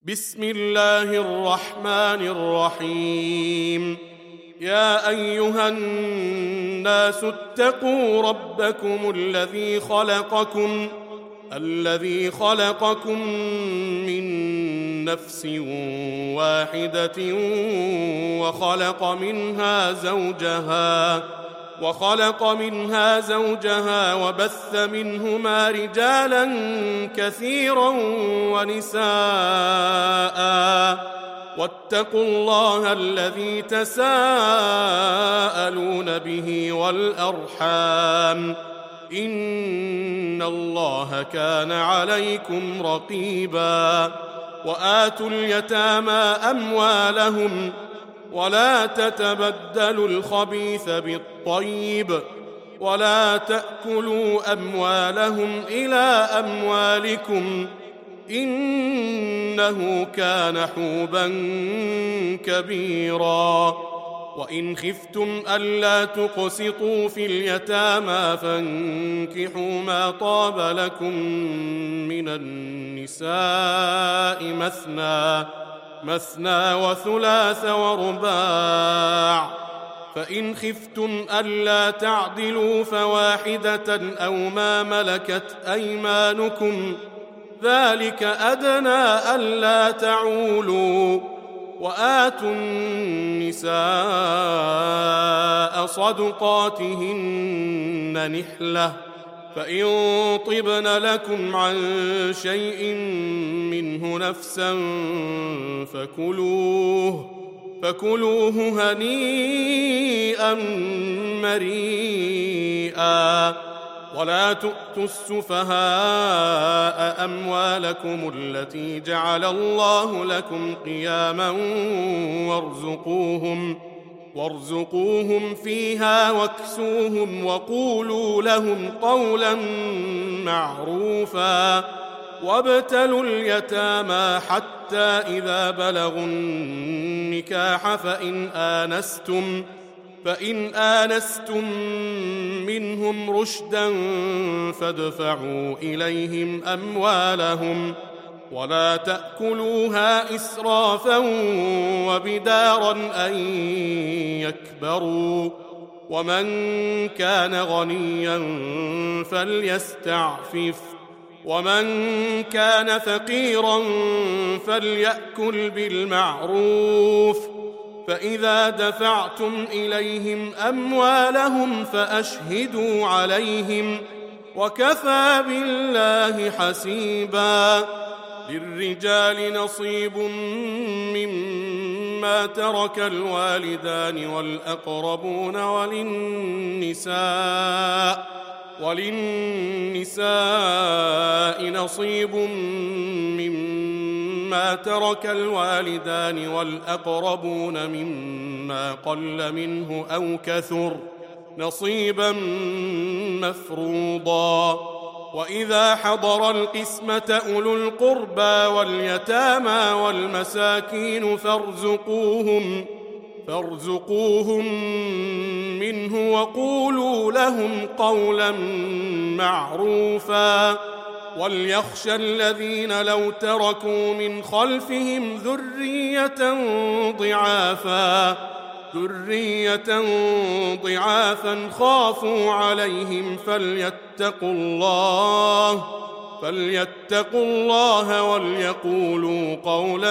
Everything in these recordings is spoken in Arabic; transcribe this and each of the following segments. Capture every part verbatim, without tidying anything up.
بسم الله الرحمن الرحيم. يا أيها الناس اتقوا ربكم الذي خلقكم الذي خلقكم من نفس واحدة وخلق منها زوجها وخلق منها زوجها وبث منهما رجالا كثيرا ونساء واتقوا الله الذي تساءلون به والأرحام إن الله كان عليكم رقيبا. وآتوا اليتامى أموالهم ولا تتبدلوا الخبيث بالطيب ولا تأكلوا أموالهم إلى أموالكم إنه كان حوبا كبيرا. وإن خفتم ألا تقسطوا في اليتامى فانكحوا ما طاب لكم من النساء مثنى مثنى وثلاث ورباع، فإن خفتم ألا تعدلوا فواحدة أو ما ملكت أيمانكم ذلك أدنى ألا تعولوا. وآتوا النساء صدقاتهن نحلة، فإن طبن لكم عن شيء منه نفسا فكلوه فكلوه هنيئا مريئا. ولا تؤتوا السفهاء أموالكم التي جعل الله لكم قياما وارزقوهم وارزقوهم فيها واكسوهم وقولوا لهم قولا معروفا. وابتلوا اليتامى حتى إذا بلغوا النكاح فإن آنستم فإن آنستم منهم رشدا فادفعوا إليهم أموالهم ولا تأكلوها إسرافا وبدارا أن يكبروا. ومن كان غنيا فليستعفف ومن كان فقيرا فليأكل بالمعروف. فإذا دفعتم إليهم أموالهم فأشهدوا عليهم وكفى بالله حسيبا. للرجال نصيب مما ترك الوالدان والأقربون وللنساء وللنساء نصيب مما ترك الوالدان والأقربون مما قل منه أو كثر نصيبا مفروضا. وإذا حضر القسمة أولو القربى واليتامى والمساكين فارزقوهم فارزقوهم منه وقولوا لهم قولا معروفا. وليخشى الذين لو تركوا من خلفهم ذرية ضعافا ذرية ضعافا خافوا عليهم فليتقوا الله فليتقوا الله وليقولوا قولا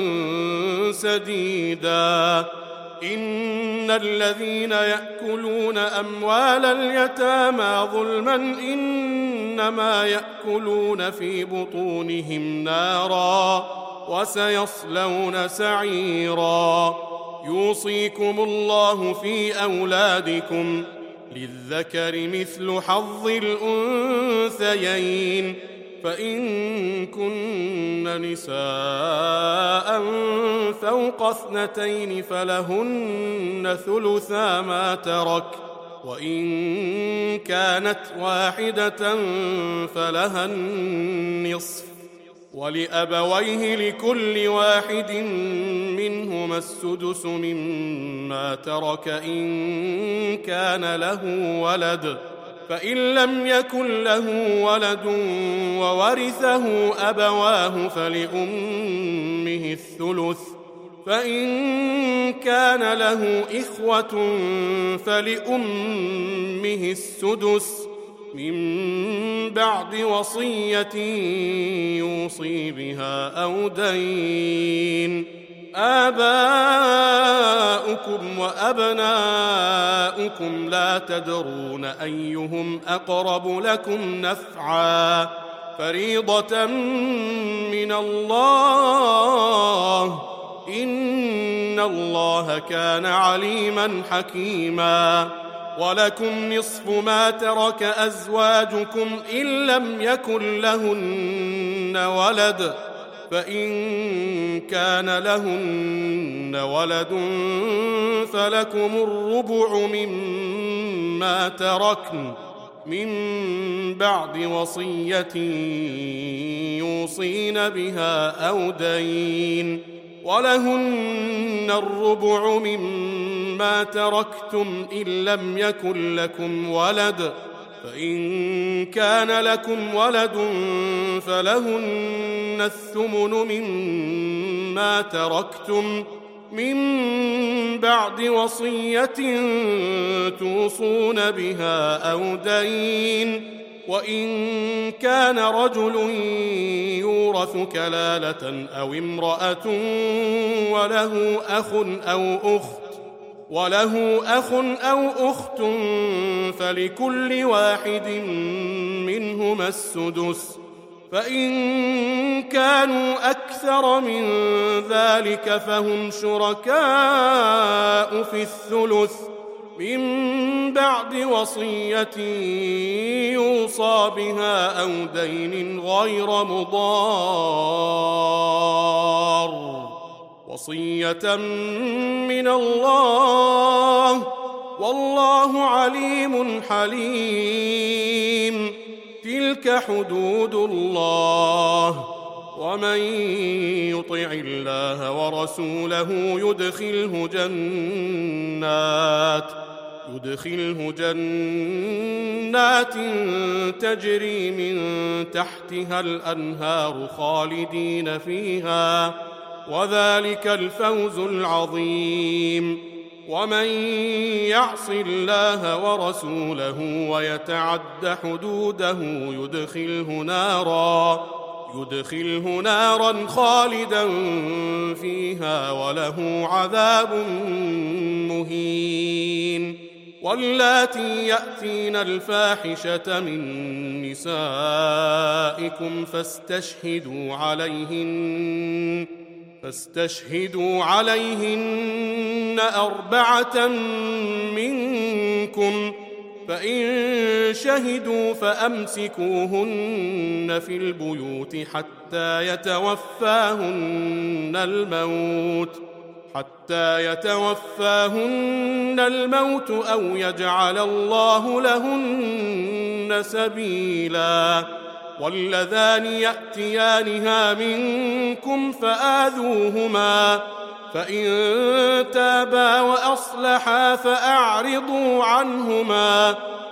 سديدا. إن الذين يأكلون أموال اليتامى ظلما إنما يأكلون في بطونهم نارا وسيصلون سعيرا. يوصيكم الله في أولادكم للذكر مثل حظ الأنثيين، فإن كن نساء فوق اثنتين فلهن ثلثا ما ترك، وإن كانت واحدة فلها النصف، ولأبويه لكل واحد منهما السدس مما ترك إن كان له ولد، فإن لم يكن له ولد وورثه أبواه فلأمه الثلث، فإن كان له إخوة فلأمه السدس من بعد وصية يوصي بها أو دين. آباؤكم وأبناؤكم لا تدرون أيهم أقرب لكم نفعا، فريضة من الله، إن الله كان عليما حكيما. ولكم نصف ما ترك أزواجكم إن لم يكن لهن ولد، فإن كان لهن ولد فلكم الربع مما تركن من بعد وصية يوصين بها أو دين، ولهن الربع مما تركتم إن لم يكن لكم ولد، فإن كان لكم ولد فلهن الثمن مما تركتم من بعد وصية توصون بها أو دين. وإن كان رجل يورث كلالة أو امرأة وله أخ أو أخت وله أخ أو أخت فلكل واحد منهما السدس، فإن كانوا أكثر من ذلك فهم شركاء في الثلث من بعد وصية يوصى بها أو دين غير مضار، وصية من الله، والله عليم حليم. تلك حدود الله، ومن يطع الله ورسوله يدخله جنات يدخله جنات تجري من تحتها الأنهار خالدين فيها، وذلك الفوز العظيم. ومن يعص الله ورسوله ويتعد حدوده يدخله نارا يدخله نارا خالدا فيها وله عذاب مهين. واللاتي يأتين الفاحشة من نسائكم فاستشهدوا عليهن فاستشهدوا عليهن أربعة منكم، فإن شهدوا فأمسكوهن في البيوت حتى يتوفاهن الموت حتى يتوفاهن الموت أو يجعل الله لهن سبيلا. واللذان يأتيانها منكم فآذوهما، فإن تابا وأصلحا فأعرضوا عنهما،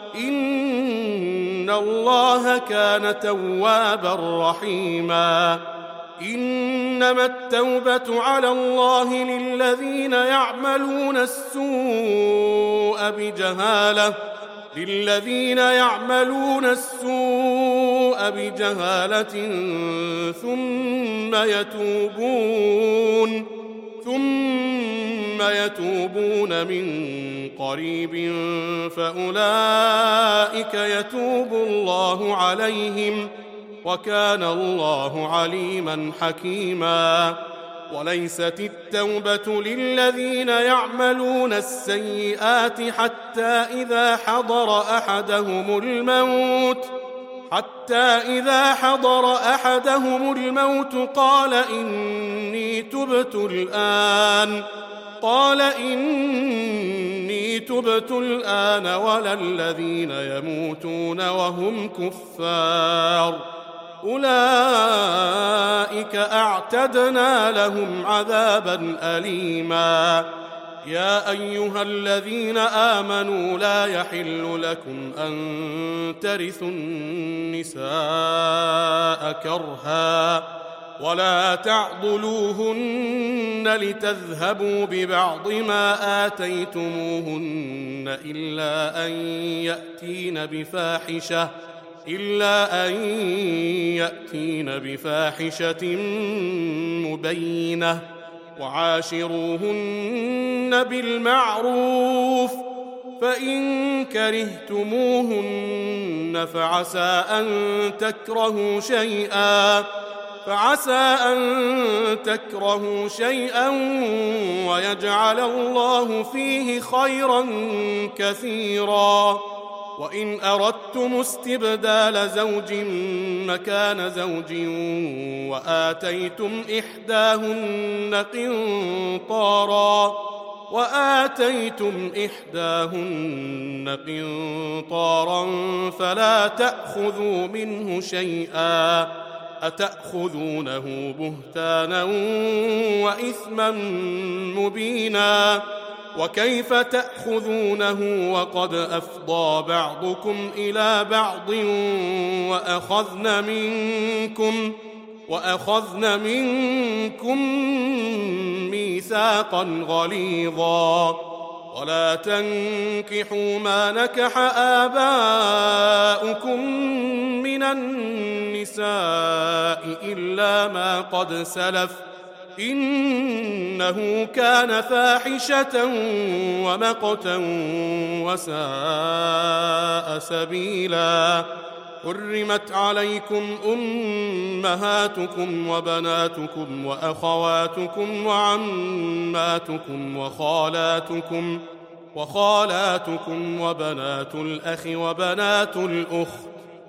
إن الله كان توابا رحيما. إنما التوبة على الله للذين يعملون السوء بجهالة للذين يعملون السوء بجهالة ثم يتوبون ثم يتوبون من قريب فأولئك يتوب الله عليهم، وكان الله عليما حكيما. وليست التوبة للذين يعملون السيئات حتى إذا حضر أحدهم الموت حتى إذا حضر أحدهم الموت قال إني تبت الآن قال إني تبت الآن ولا الذين يموتون وهم كفار، أولئك أعتدنا لهم عذابا أليما. يا أيها الذين آمنوا لا يحل لكم أن ترثوا النساء كرها ولا تعضلوهن لتذهبوا ببعض ما آتيتموهن إلا أن يأتين بفاحشة إلا أن يأتين بفاحشة مبينة وعاشروهن بالمعروف فإن كرهتموهن فعسى أن تكرهوا شيئا فعسى أن تكرهوا شيئا ويجعل الله فيه خيرا كثيرا وإن أردتم استبدال زوج مكان زوج وآتيتم إحداهن قنطارا وآتيتم إحداهن قنطارا فلا تأخذوا منه شيئا أتأخذونه بهتانا وإثما مبينا وكيف تأخذونه وقد أفضى بعضكم إلى بعض وأخذن منكم وأخذن منكم ميثاقا غليظا ولا تنكحوا ما نكح آباؤكم من النساء إلا ما قد سلف إنه كان فاحشة ومقتا وساء سبيلا حرمت عليكم أمهاتكم وبناتكم وأخواتكم وعماتكم وخالاتكم وخالاتكم وبنات الأخ وبنات الأخت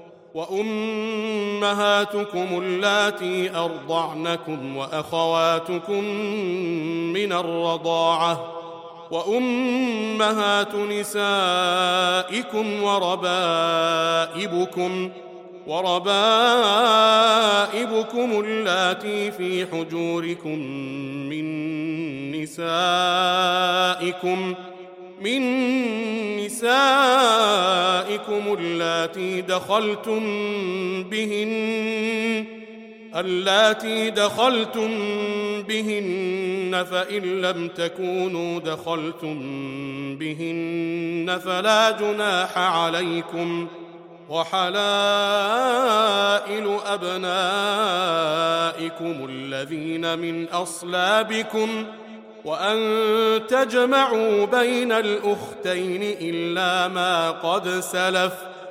وأمهاتكم اللاتي أرضعنكم وأخواتكم من الرضاعة وأمهات نسائكم وربائبكم وربائبكم اللاتي في حجوركم من نسائكم من نسائكم اللاتي دخلتم بهن اللاتي دخلتم بهن فإن لم تكونوا دخلتم بهن فلا جناح عليكم وحلائل أبنائكم الذين من أصلابكم وأن تجمعوا بين الأختين إلا ما قد سلف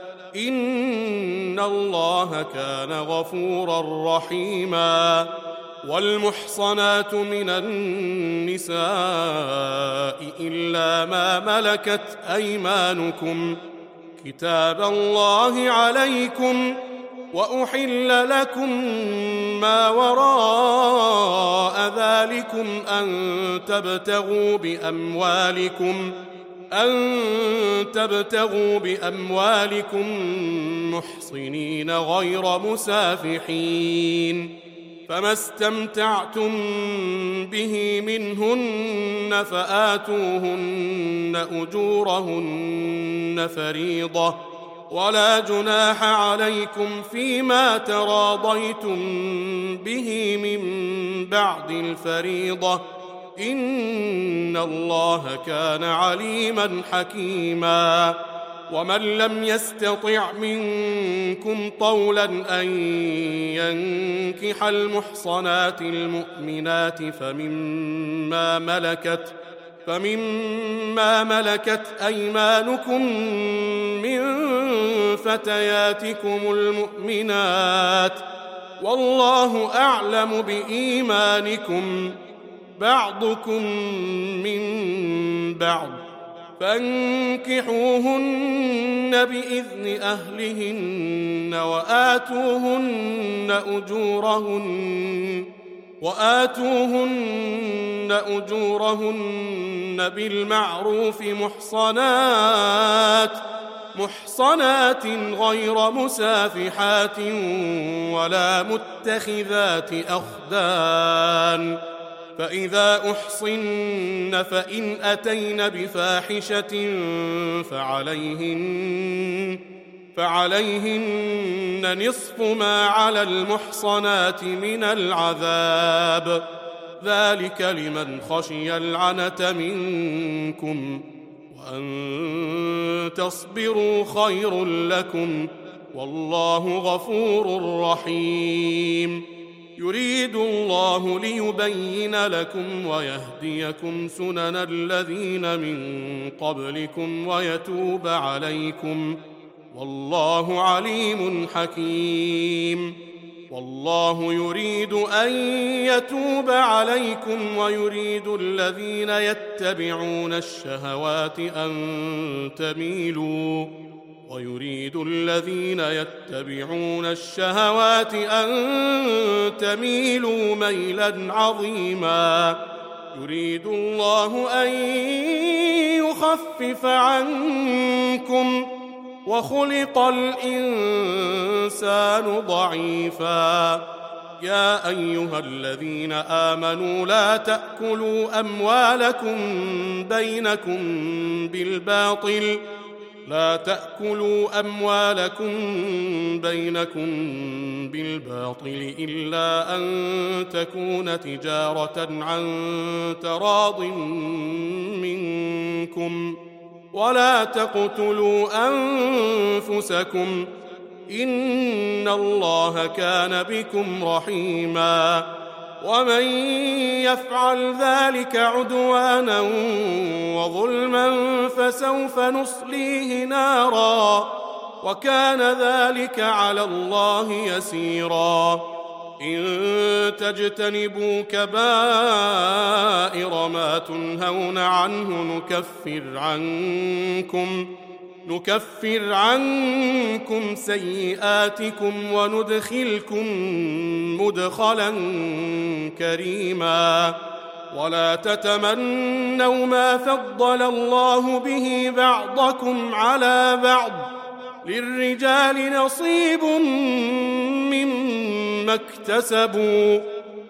إن الله كان غفورا رحيما والمحصنات من النساء إلا ما ملكت أيمانكم كتاب الله عليكم وأحل لكم ما وراء ذلكم أن تبتغوا بأموالكم أن تبتغوا بأموالكم محصنين غير مسافحين فما استمتعتم به منهن فآتوهن أجورهن فريضة ولا جناح عليكم فيما تراضيتم به من بعد الفريضة إن الله كان عليما حكيما ومن لم يستطع منكم طولا أن ينكح المحصنات المؤمنات فمما ملكت فمما ملكت أيمانكم من فتياتكم المؤمنات والله أعلم بإيمانكم بعضكم من بعض فانكحوهن بإذن أهلهن وآتوهن أجورهن وآتوهن أجورهن بالمعروف محصنات محصنات غير مسافحات ولا متخذات أخدان فإذا أحصن فإن أتين بفاحشة فعليهن, فعليهن نصف ما على المحصنات من العذاب، ذلك لمن خشي العنة منكم، وأن تصبروا خير لكم، والله غفور رحيم. يريد الله ليبين لكم ويهديكم سنن الذين من قبلكم ويتوب عليكم، والله عليم حكيم. والله يريد أن يتوب عليكم ويريد الذين يتبعون الشهوات أن تميلوا ويريد الذين يتبعون الشهوات أن تميلوا ميلا عظيما. يريد الله أن يخفف عنكم وخلق الإنسان ضعيفا. يا أيها الذين آمنوا لا تأكلوا أموالكم بينكم بالباطل لا تأكلوا أموالكم بينكم بالباطل إلا أن تكون تجارة عن تراض منكم، ولا تقتلوا أنفسكم إن الله كان بكم رحيما. ومن يفعل ذلك عدوانا وظلما فسوف نصليه نارا، وكان ذلك على الله يسيرا. إن تجتنبوا كبائر ما تنهون عنه نكفر عنكم نكفر عنكم سيئاتكم وندخلكم مدخلا كريما. ولا تتمنوا ما فضل الله به بعضكم على بعض، للرجال نصيب مما اكتسبوا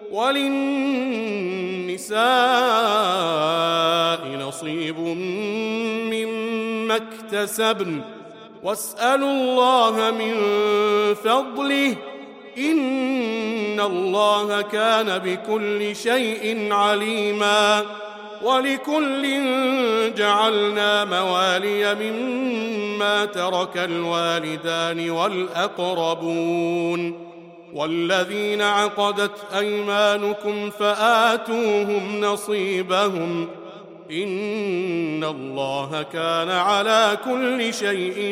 وللنساء نصيب مما اكتسبن، واسألوا الله من فضله إن الله كان بكل شيء عليما. ولكل جعلنا موالي مما ترك الوالدان والأقربون، والذين عقدت أيمانكم فآتوهم نصيبهم إن الله كان على كل شيء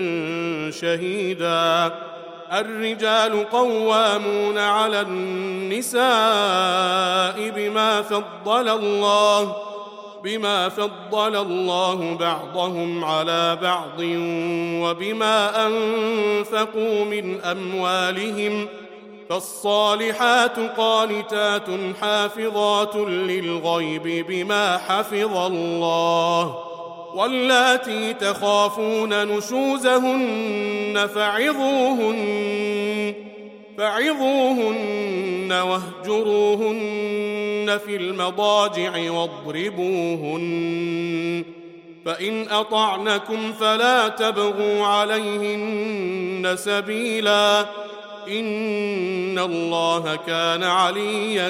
شهيدا. الرجال قوامون على النساء بما فضل الله بما فضل الله بعضهم على بعض وبما أنفقوا من أموالهم، فالصالحات قانتات حافظات للغيب بما حفظ الله. واللاتي تخافون نشوزهن فعظوهن فعظوهن واهجروهن في المضاجع واضربوهن، فإن أطعنكم فلا تبغوا عليهن سبيلا إن الله كان عليا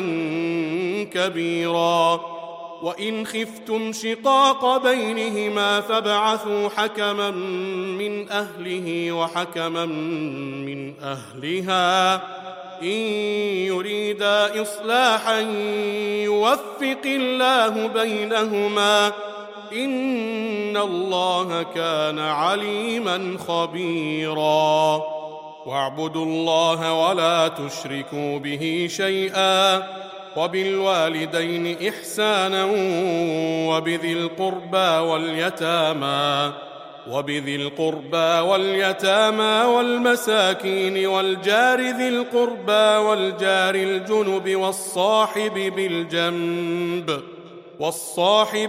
كبيرا. وإن خفتم شقاق بينهما فابعثوا حكما من أهله وحكما من أهلها إن يريدا إصلاحا يوفق الله بينهما إن الله كان عليما خبيرا. واعبدوا الله ولا تشركوا به شيئا، وبالوالدين إحسانا وبذي القربى واليتامى وبذي القربى واليتامى والمساكين والجار ذي القربى والجار الجنب والصاحب بالجنب والصاحب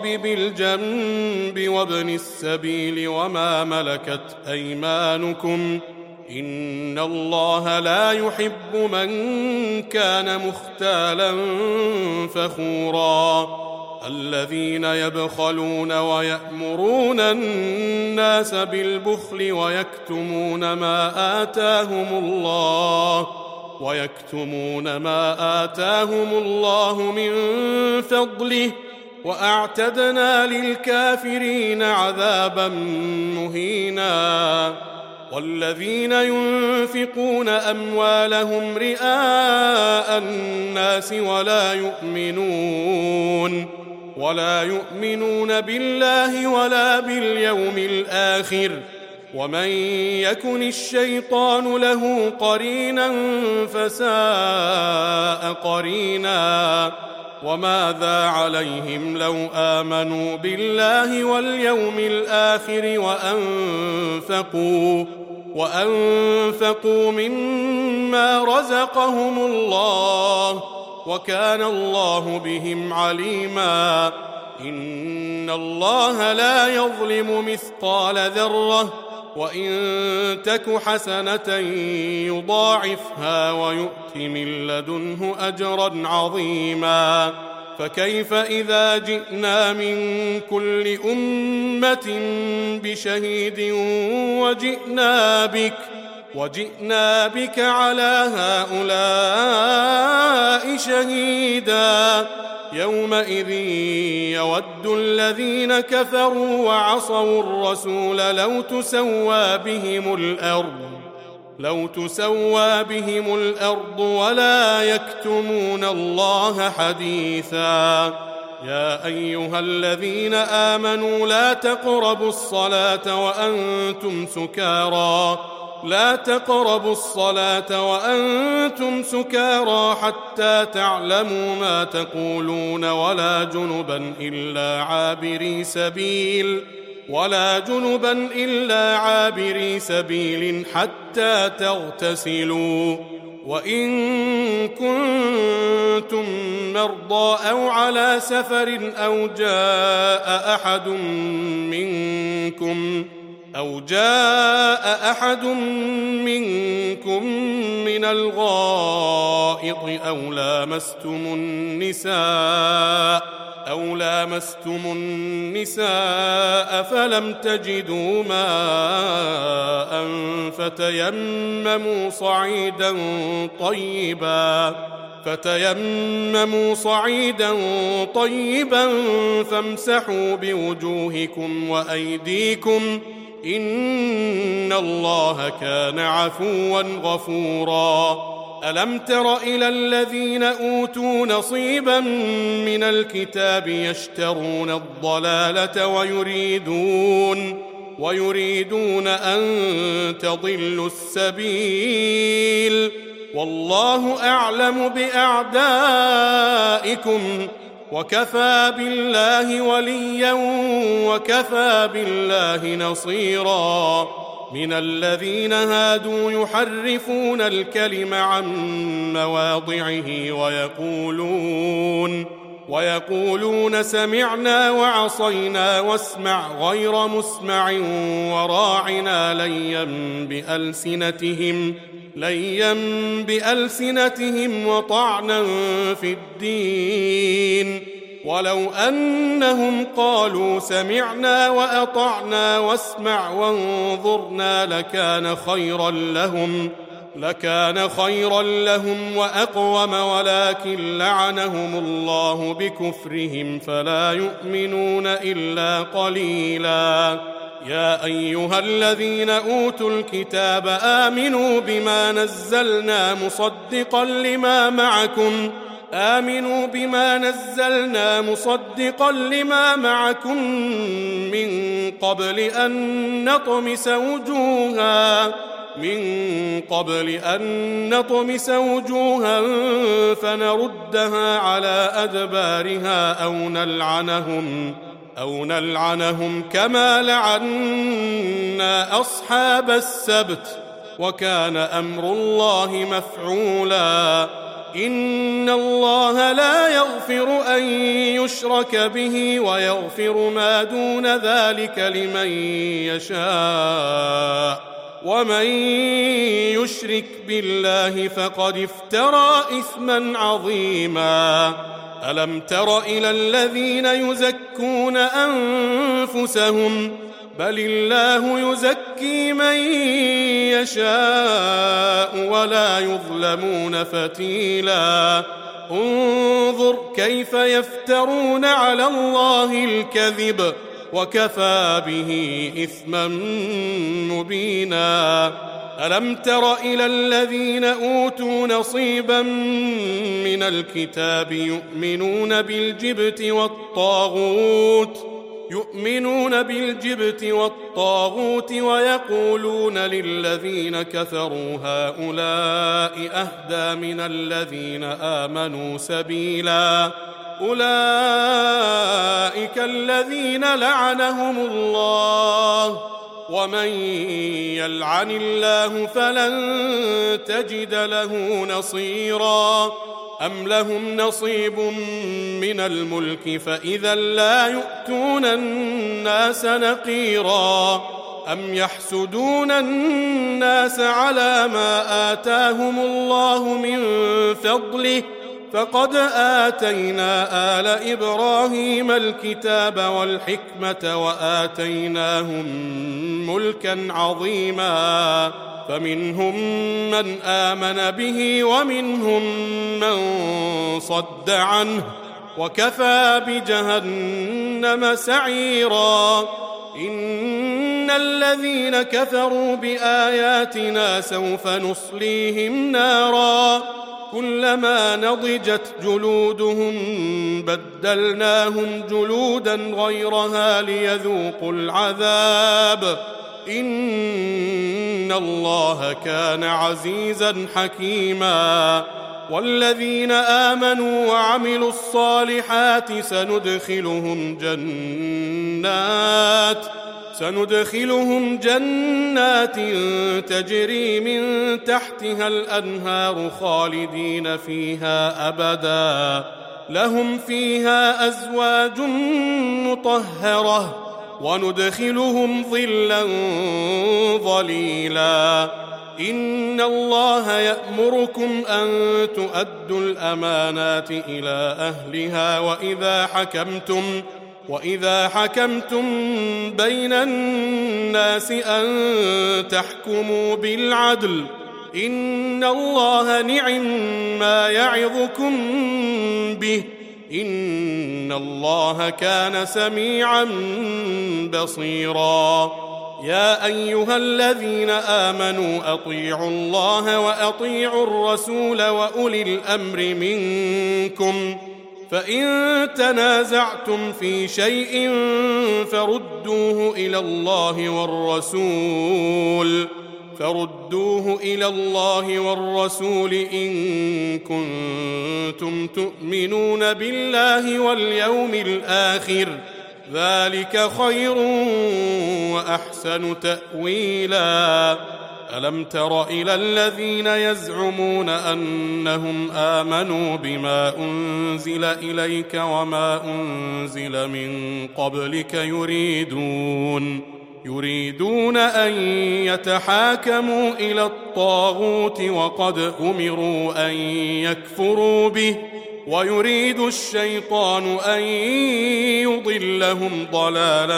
بالجنب وابن السبيل وما ملكت أيمانكم إن الله لا يحب من كان مختالا فخورا الذين يبخلون ويأمرون الناس بالبخل ويكتمون ما آتاهم الله ويكتمون ما آتاهم الله من فضله وأعتدنا للكافرين عذابا مهينا والذين ينفقون أموالهم رئاء الناس ولا يؤمنون ولا يؤمنون بالله ولا باليوم الآخر ومن يكن الشيطان له قرينا فساء قرينا وماذا عليهم لو آمنوا بالله واليوم الآخر وأنفقوا وأنفقوا مما رزقهم الله وكان الله بهم عليما إن الله لا يظلم مثقال ذرة وإن تك حسنة يضاعفها ويؤت من لدنه أجرا عظيما فكيف إذا جئنا من كل أمة بشهيد وجئنا بك وجئنا بك على هؤلاء شهيدا يومئذ يود الذين كفروا وعصوا الرسول لو تسوى بهم الأرض لو تسوى بهم الأرض ولا يكتمون الله حديثا يا أيها الذين آمنوا لا تقربوا الصلاة وأنتم سكارى لا تقربوا الصلاة وأنتم سكارى حتى تعلموا ما تقولون ولا جنبا إلا عابري سبيل ولا جنبا إلا عابري سبيل حتى تغتسلوا وإن كنتم مرضى أو على سفر أو جاء أحد منكم أو جاء أحد منكم من الغائط أو لامستم النساء أو لامستم النساء فلم تجدوا ماء فتيمموا صعيدا طيبا فتيمموا صعيدا طيبا فامسحوا بوجوهكم وأيديكم إن الله كان عفوا غفورا ألم تر إلى الذين أوتوا نصيبا من الكتاب يشترون الضلالة ويريدون ويريدون أن تضلوا السبيل والله أعلم بأعدائكم وكفى بالله وليا وكفى بالله نصيرا من الذين هادوا يحرفون الكلم عن مواضعه ويقولون ويقولون سمعنا وعصينا واسمع غير مسمع وراعنا ليا بألسنتهم ليا بألسنتهم وطعنا في الدين ولو أنهم قالوا سمعنا وأطعنا واسمع وانظرنا لكان خيرا لهم لكان خيرا لهم وأقوم ولكن لعنهم الله بكفرهم فلا يؤمنون إلا قليلا يا أيها الذين أوتوا الكتاب آمنوا بما نزلنا مصدقا لما معكم آمنوا بما نزلنا مصدقا لما معكم من قبل أن نطمس وجوها من قبل أن نطمس وجوها فنردها على أدبارها أو نلعنهم أو نلعنهم كما لعنا أصحاب السبت وكان أمر الله مفعولا إن الله لا يغفر أن يشرك به ويغفر ما دون ذلك لمن يشاء ومن يشرك بالله فقد افترى إثما عظيما. ألم تر إلى الذين يزكون أنفسهم بل الله يزكي من يشاء ولا يظلمون فتيلا. انظر كيف يفترون على الله الكذب وكفى به إثما مبينا. ألم تر إلى الذين أوتوا نصيبا من الكتاب يؤمنون بالجبت والطاغوت يؤمنون بالجبت والطاغوت ويقولون للذين كفروا هؤلاء أهدى من الذين آمنوا سبيلا. أولئك الذين لعنهم الله ومن يلعن الله فلن تجد له نصيرا. أم لهم نصيب من الملك فإذا لا يؤتون الناس نقيرا. أم يحسدون الناس على ما آتاهم الله من فضله فقد آتينا آل إبراهيم الكتاب والحكمة وآتيناهم ملكا عظيما. فمنهم من آمن به ومنهم من صد عنه وكفى بجهنم سعيرا. إن الذين كفروا بآياتنا سوف نصليهم نارا كلما نضجت جلودهم بدلناهم جلودا غيرها ليذوقوا العذاب إن الله كان عزيزا حكيما. والذين آمنوا وعملوا الصالحات سندخلهم جنات سندخلهم جنات تجري من تحتها الأنهار خالدين فيها أبدا لهم فيها أزواج مطهرة وندخلهم ظلا ظليلا. إن الله يأمركم أن تؤدوا الأمانات إلى أهلها وإذا حكمتم وإذا حكمتم بين الناس أن تحكموا بالعدل إن الله نعم ما يعظكم به إن الله كان سميعا بصيرا. يا أيها الذين آمنوا أطيعوا الله وأطيعوا الرسول وأولي الأمر منكم فإن تنازعتم في شيء فردوه إلى الله والرسول فردوه إلى الله والرسول إن كنتم تؤمنون بالله واليوم الآخر ذلك خير وأحسن تأويلا. ألم تر إلى الذين يزعمون أنهم آمنوا بما أنزل إليك وما أنزل من قبلك يريدون يريدون أن يتحاكموا إلى الطاغوت وقد أمروا أن يكفروا به ويريد الشيطان أن يضلهم ضلالا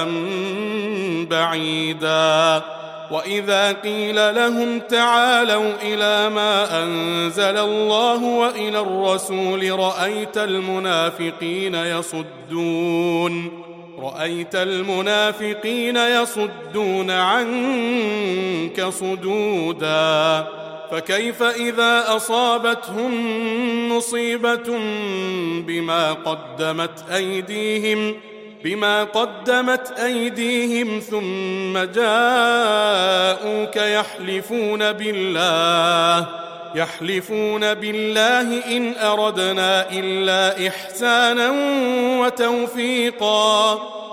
بعيدا. وإذا قيل لهم تعالوا إلى ما أنزل الله وإلى الرسول رأيت المنافقين يصدون رأيت المنافقين يصدون عنك صدودا. فكيف إذا أصابتهم مصيبة بما قدمت أيديهم بما قدمت أيديهم ثم جاءوك يحلفون بالله يحلفون بالله إن أردنا إلا إحسانا وتوفيقا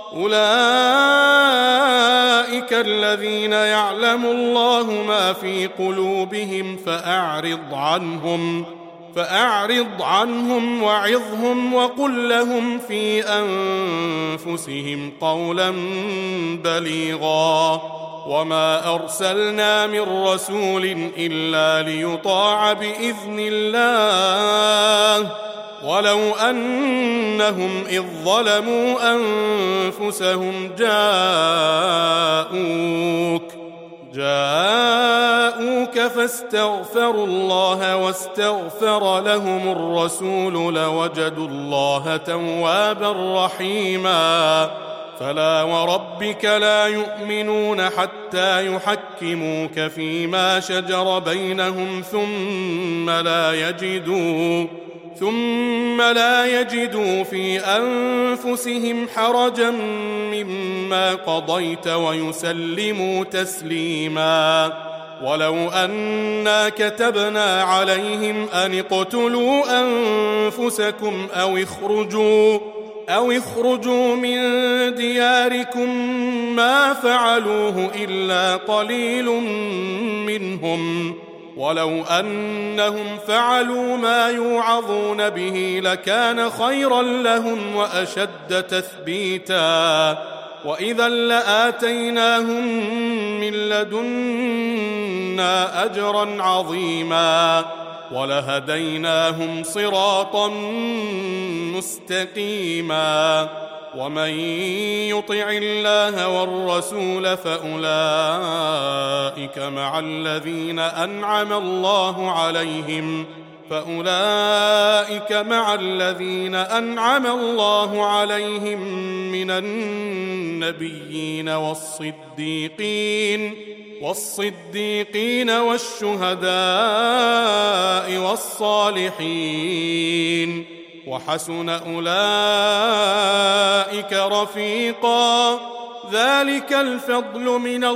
أولئك الذين يعلم الله ما في قلوبهم فأعرض عنهم فأعرض عنهم وعظهم وقل لهم في أنفسهم قولا بليغا. وما أرسلنا من رسول إلا ليطاع بإذن الله ولو أنهم إذ ظلموا أنفسهم جاءوك جاءوك فاستغفروا الله واستغفر لهم الرسول لوجدوا الله توابا رحيما فلا وربك لا يؤمنون حتى يحكموك فيما شجر بينهم ثم لا يجدوا ثم لا يجدوا في أنفسهم حرجا مما قضيت ويسلموا تسليما ولو أنا كتبنا عليهم أن اقتلوا أنفسكم أو اخرجوا أو اخرجوا من دياركم ما فعلوه إلا قليل منهم ولو أنهم فعلوا ما يوعظون به لكان خيرا لهم وأشد تثبيتا وإذا لآتيناهم من لدنا أجرا عظيما ولهديناهم صراطا مستقيما ومن يطع الله والرسول فأولئك مع الذين أنعم الله عليهم فأولئك مع الذين أنعم الله عليهم من النبيين والصديقين والصديقين والشهداء والصالحين وحسن أولئك رفيقا ذلك الفضل من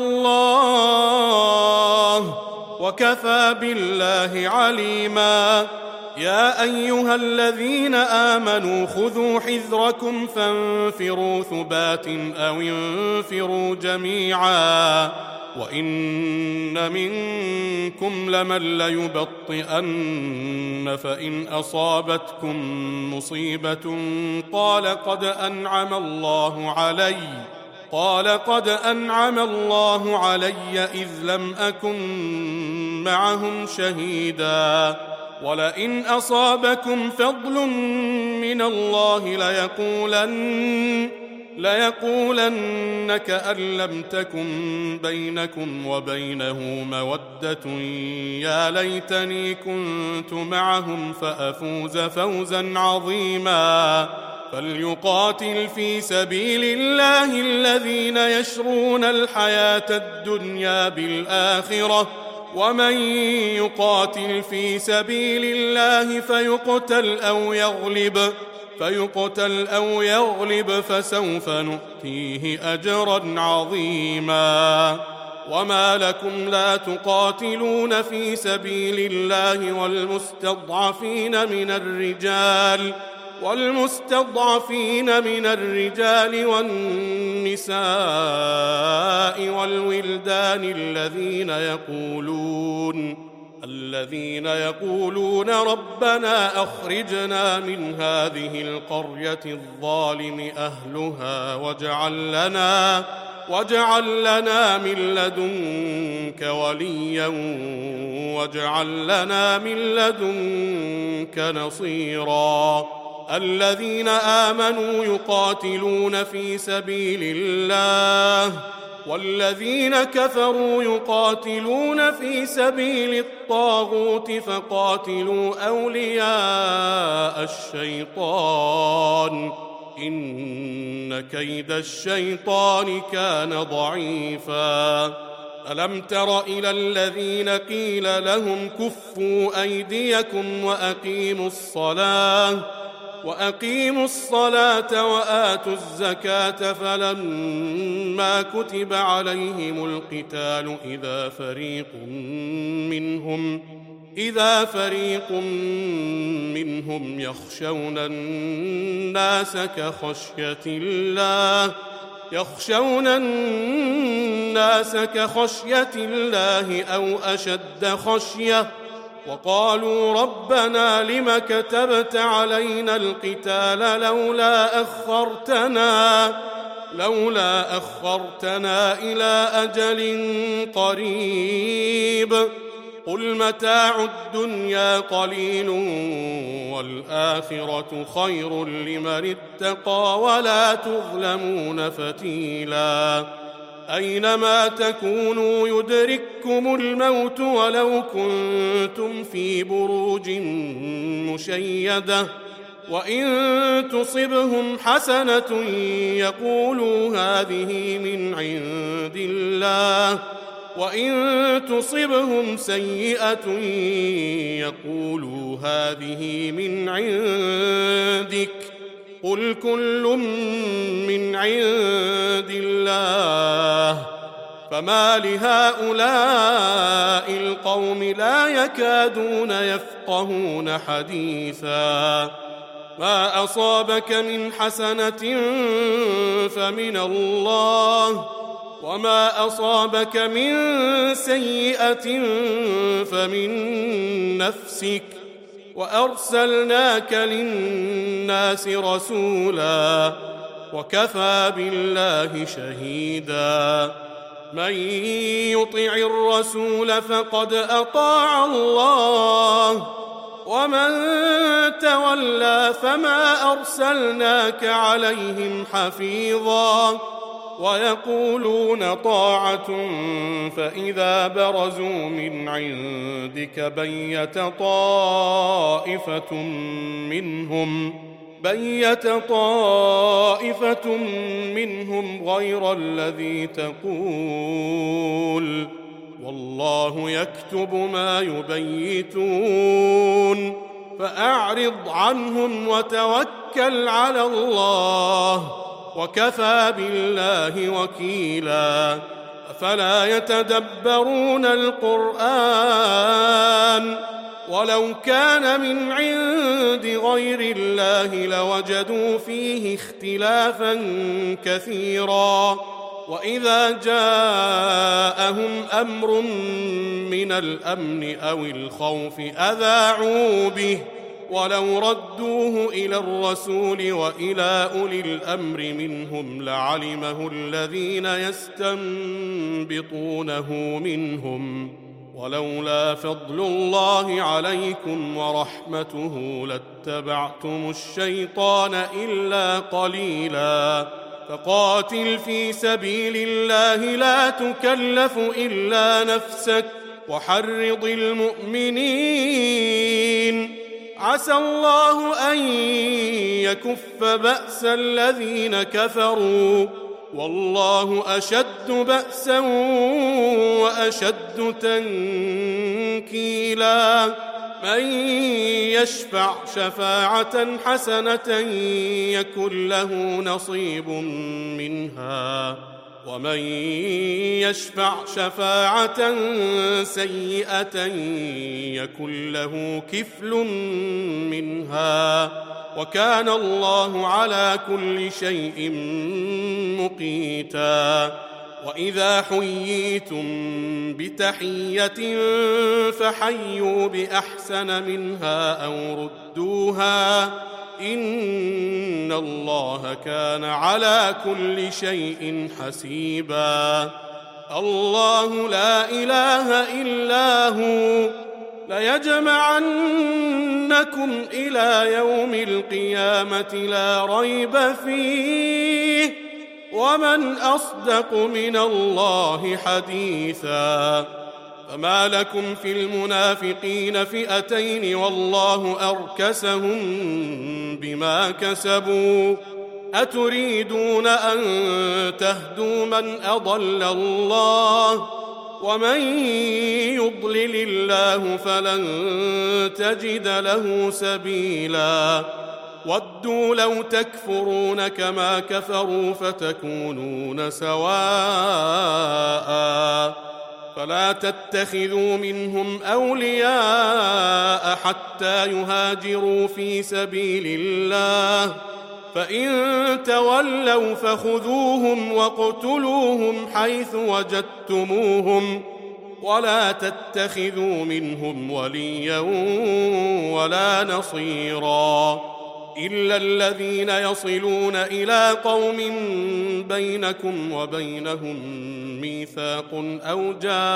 الله وكفى بالله عليما يا أيها الذين آمنوا خذوا حذركم فانفروا ثبات أو انفروا جميعا وإن منكم لمن ليبطئن فإن أصابتكم مصيبة قال قد أنعم الله علي قال قد أنعم الله علي إذ لم أكن معهم شهيدا ولئن أصابكم فضل من الله ليقولن ليقولن كأن لم تكن بينكم وبينه مودة يا ليتني كنت معهم فأفوز فوزا عظيما فليقاتل في سبيل الله الذين يشرون الحياة الدنيا بالآخرة ومن يقاتل في سبيل الله فيقتل أو يغلب فيقتل أو يغلب فسوف نؤتيه أجرا عظيما وما لكم لا تقاتلون في سبيل الله والمستضعفين من الرجال والمستضعفين من الرجال والنساء والولدان الذين يقولون الذين يقولون ربنا أخرجنا من هذه القرية الظالم أهلها واجعل لنا واجعل لنا من لدنك وليا واجعل لنا من لدنك نصيرا الذين آمنوا يقاتلون في سبيل الله والذين كفروا يقاتلون في سبيل الطاغوت فقاتلوا أولياء الشيطان إن كيد الشيطان كان ضعيفا ألم تر إلى الذين قيل لهم كفوا أيديكم وأقيموا الصلاة وأقيموا الصلاة وآتوا الزكاة فلما كتب عليهم القتال إذا فريق منهم إذا فريق منهم يخشون الناس كخشية الله يخشون الناس كخشية الله أو أشد خشية وقالوا ربنا لم كتبت علينا القتال لولا أخرتنا لولا أخرتنا إلى أجل قريب قل متاع الدنيا قليل والآخرة خير لمن اتقى ولا تظلمون فتيلا أينما تكونوا يدرككم الموت ولو كنتم في بروج مشيدة وإن تصبهم حسنة يقولوا هذه من عند الله وإن تصبهم سيئة يقولوا هذه من عندك قل كل من عند الله فما لهؤلاء القوم لا يكادون يفقهون حديثا ما أصابك من حسنة فمن الله وما أصابك من سيئة فمن نفسك وأرسلناك للناس رسولا وكفى بالله شهيدا من يطع الرسول فقد أطاع الله ومن تولى فما أرسلناك عليهم حفيظا ويقولون طاعة فإذا برزوا من عندك بيت طائفة منهم بيت طائفة منهم غير الذي تقول والله يكتب ما يبيتون فأعرض عنهم وتوكل على الله وكفى بالله وكيلا أفلا يتدبرون القرآن ولو كان من عند غير الله لوجدوا فيه اختلافا كثيرا وإذا جاءهم أمر من الأمن أو الخوف أذاعوا به ولو ردوه إلى الرسول وإلى أولي الأمر منهم لعلمه الذين يستنبطونه منهم ولولا فضل الله عليكم ورحمته لاتبعتم الشيطان إلا قليلا فقاتل في سبيل الله لا تكلف إلا نفسك وحرض المؤمنين عسى الله أن يكف بأس الذين كفروا والله أشد بأسا وأشد تنكيلا من يشفع شفاعة حسنة يكن له نصيب منها ومن يشفع شفاعة سيئة يكن له كفل منها وكان الله على كل شيء مقيتا وإذا حييتم بتحية فحيوا بأحسن منها أو ردوها إن الله كان على كل شيء حسيبا الله لا إله إلا هو ليجمعنكم إلى يوم القيامة لا ريب فيه ومن أصدق من الله حديثا فما لكم في المنافقين فئتين والله أركسهم بما كسبوا أتريدون أن تهدوا من أضل الله ومن يضلل الله فلن تجد له سبيلا ودوا لو تكفرون كما كفروا فتكونون سواء فلا تتخذوا منهم أولياء حتى يهاجروا في سبيل الله فإن تولوا فخذوهم واقتلوهم حيث وجدتموهم ولا تتخذوا منهم وليا ولا نصيرا إلا الذين يصلون إلى قوم بينكم وبينهم ميثاق أو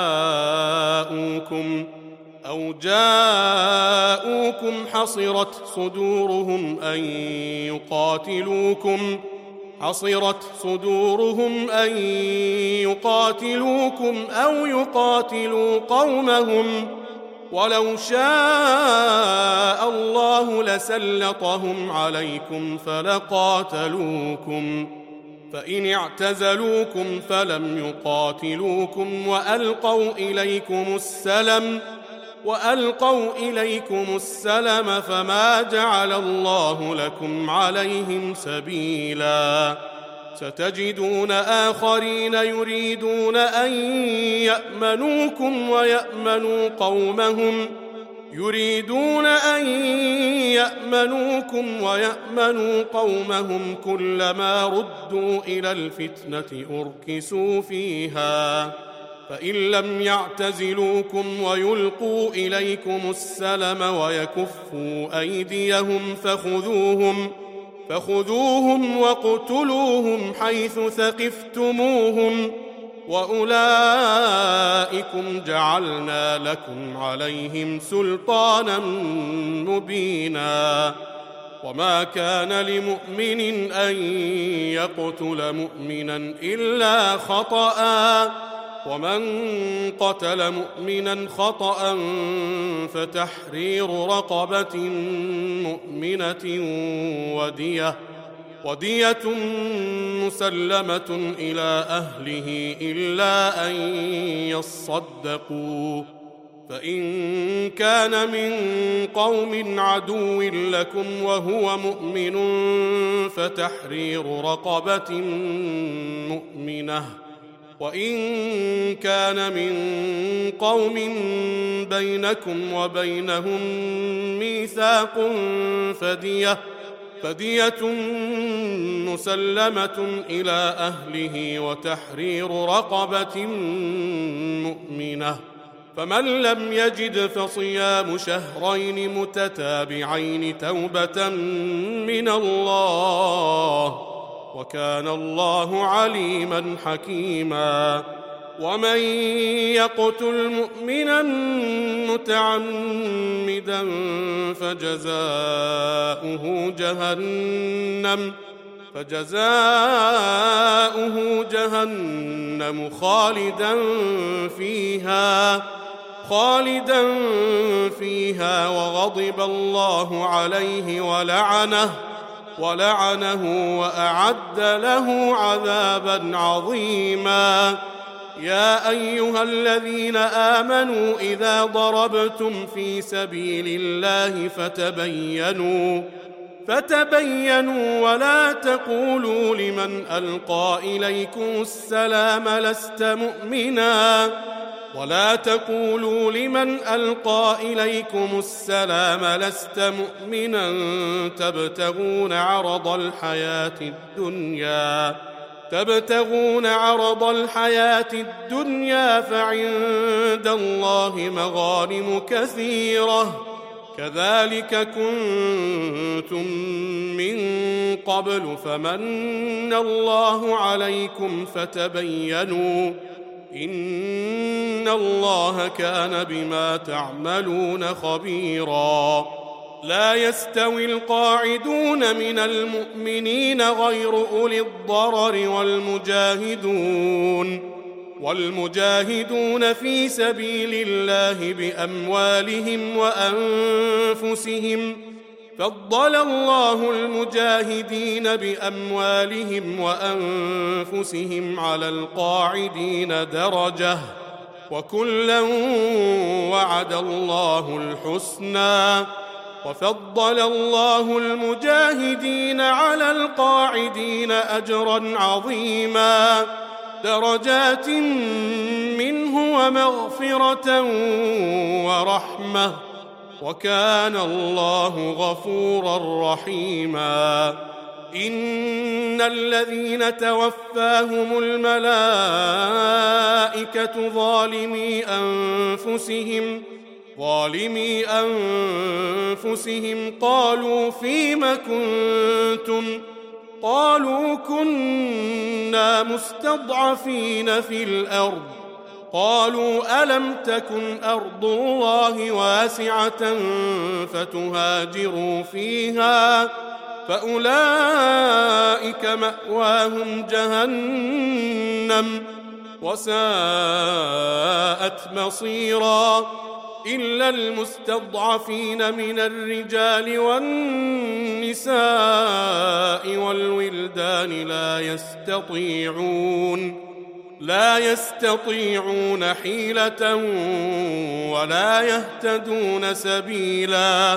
جاءوكم أو جاءوكم حصرت صدورهم أن يقاتلوكم حصرت صدورهم أن يقاتلوكم أو يقاتلوا قومهم ولو شاء الله لسلطهم عليكم فلقاتلوكم فإن اعتزلوكم فلم يقاتلوكم وألقوا إليكم السلم وألقوا إليكم السلم فما جعل الله لكم عليهم سبيلا ستجدون آخرين يريدون أن يأمنوكم ويأمنوا قومهم يريدون أن يأمنوكم ويأمنوا قومهم كلما ردوا إلى الفتنة أركسوا فيها فإن لم يعتزلوكم ويلقوا إليكم السلم ويكفوا أيديهم فخذوهم فخذوهم واقتلوهم حيث ثقفتموهم وأولئكم جعلنا لكم عليهم سلطانا مبينا وما كان لمؤمن أن يقتل مؤمنا إلا خطأ ومن قتل مؤمنا خطأ فتحرير رقبة مؤمنة ودية ودية مسلمة إلى أهله إلا أن يصدقوا فإن كان من قوم عدو لكم وهو مؤمن فتحرير رقبة مؤمنة وإن كان من قوم بينكم وبينهم ميثاق فدية فدية مسلمة إلى أهله وتحرير رقبة مؤمنة فمن لم يجد فصيام شهرين متتابعين توبة من الله وكان الله عليما حكيما ومن يقتل مؤمنا متعمدا فجزاؤه جهنم فجزاؤه جهنم خالدا فيها خالدا فيها وغضب الله عليه ولعنه ولعنه وأعد له عذابا عظيما يا أيها الذين آمنوا إذا ضربتم في سبيل الله فتبينوا فتبينوا ولا تقولوا لمن ألقى إليكم السلام لست مؤمنا ولا تقولوا لمن ألقى إليكم السلام لست مؤمنا تبتغون عرض الحياة الدنيا تبتغون عرض الحياة الدنيا فعند الله مغانم كثيرة كذلك كنتم من قبل فمن الله عليكم فتبينوا إن الله كان بما تعملون خبيرا لا يستوي القاعدون من المؤمنين غير أولي الضرر والمجاهدون والمجاهدون في سبيل الله بأموالهم وأنفسهم فضل الله المجاهدين بأموالهم وأنفسهم على القاعدين درجة وكلا وعد الله الحسنى وفضل الله المجاهدين على القاعدين أجرا عظيما درجات منه ومغفرة ورحمة وكان الله غفورا رحيما إن الذين توفاهم الملائكة ظالمي أنفسهم ظالمي أنفسهم قالوا فيم كنتم قالوا كنا مستضعفين في الأرض قالوا ألم تكن أرض الله واسعة فتهاجروا فيها فأولئك مأواهم جهنم وساءت مصيرا إلا المستضعفين من الرجال والنساء والولدان لا يستطيعون لا يستطيعون حيلة ولا يهتدون سبيلا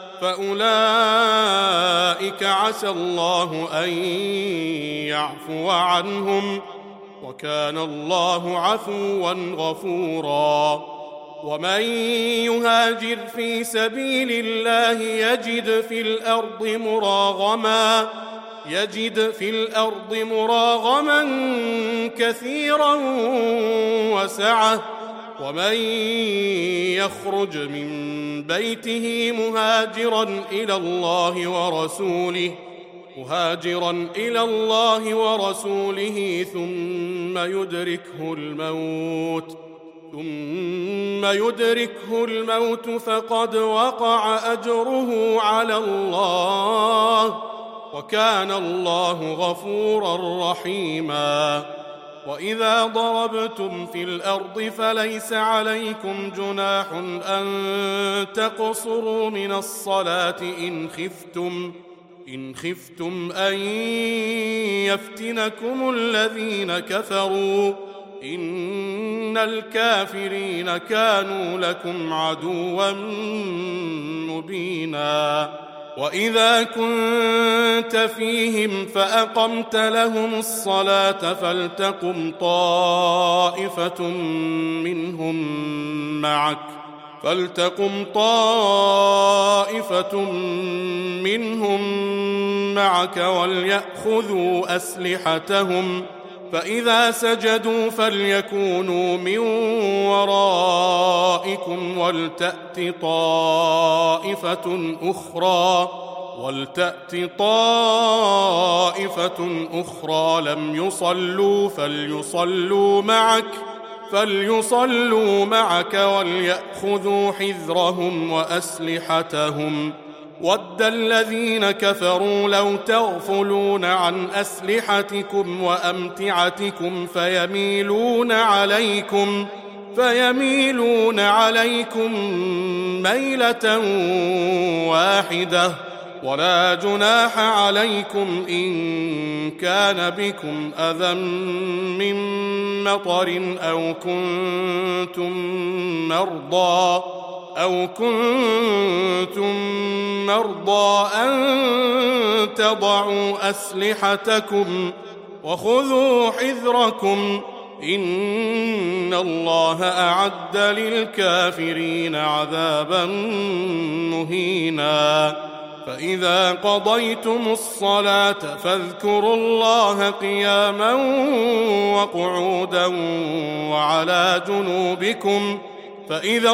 فأولئك عسى الله أن يعفو عنهم وكان الله عفوا غفورا ومن يهاجر في سبيل الله يجد في الأرض مراغما يجد في الأرض مراغما كثيرا وسعة ومن يخرج من بيته مهاجرا إلى الله ورسوله مهاجرا إلى الله ورسوله ثم يدركه الموت ثم يدركه الموت فقد وقع أجره على الله وكان الله غفورا رحيما وإذا ضربتم في الأرض فليس عليكم جناح أن تقصروا من الصلاة إن خفتم إن خفتم أن يفتنكم الذين كفروا إن الكافرين كانوا لكم عدوا مبينا وإذا كنت فيهم فأقمت لهم الصلاة فلتقم طائفة منهم معك فلتقم طائفة منهم معك وليأخذوا أسلحتهم فإذا سجدوا فليكونوا من ورائكم ولتأت طائفة أخرى ولتأت طائفة أخرى لم يصلوا فليصلوا معك فليصلوا معك وليأخذوا حذرهم وأسلحتهم ود الذين كفروا لو تغفلون عن أسلحتكم وأمتعتكم فيميلون عليكم فيميلون عليكم ميلة واحدة ولا جناح عليكم إن كان بكم أذى من مطر أو كنتم مرضى أو كنتم مرضى أن تضعوا أسلحتكم وخذوا حذركم إن الله أعد للكافرين عذابا مهينا فإذا قضيتم الصلاة فاذكروا الله قياما وقعودا وعلى جنوبكم فإذا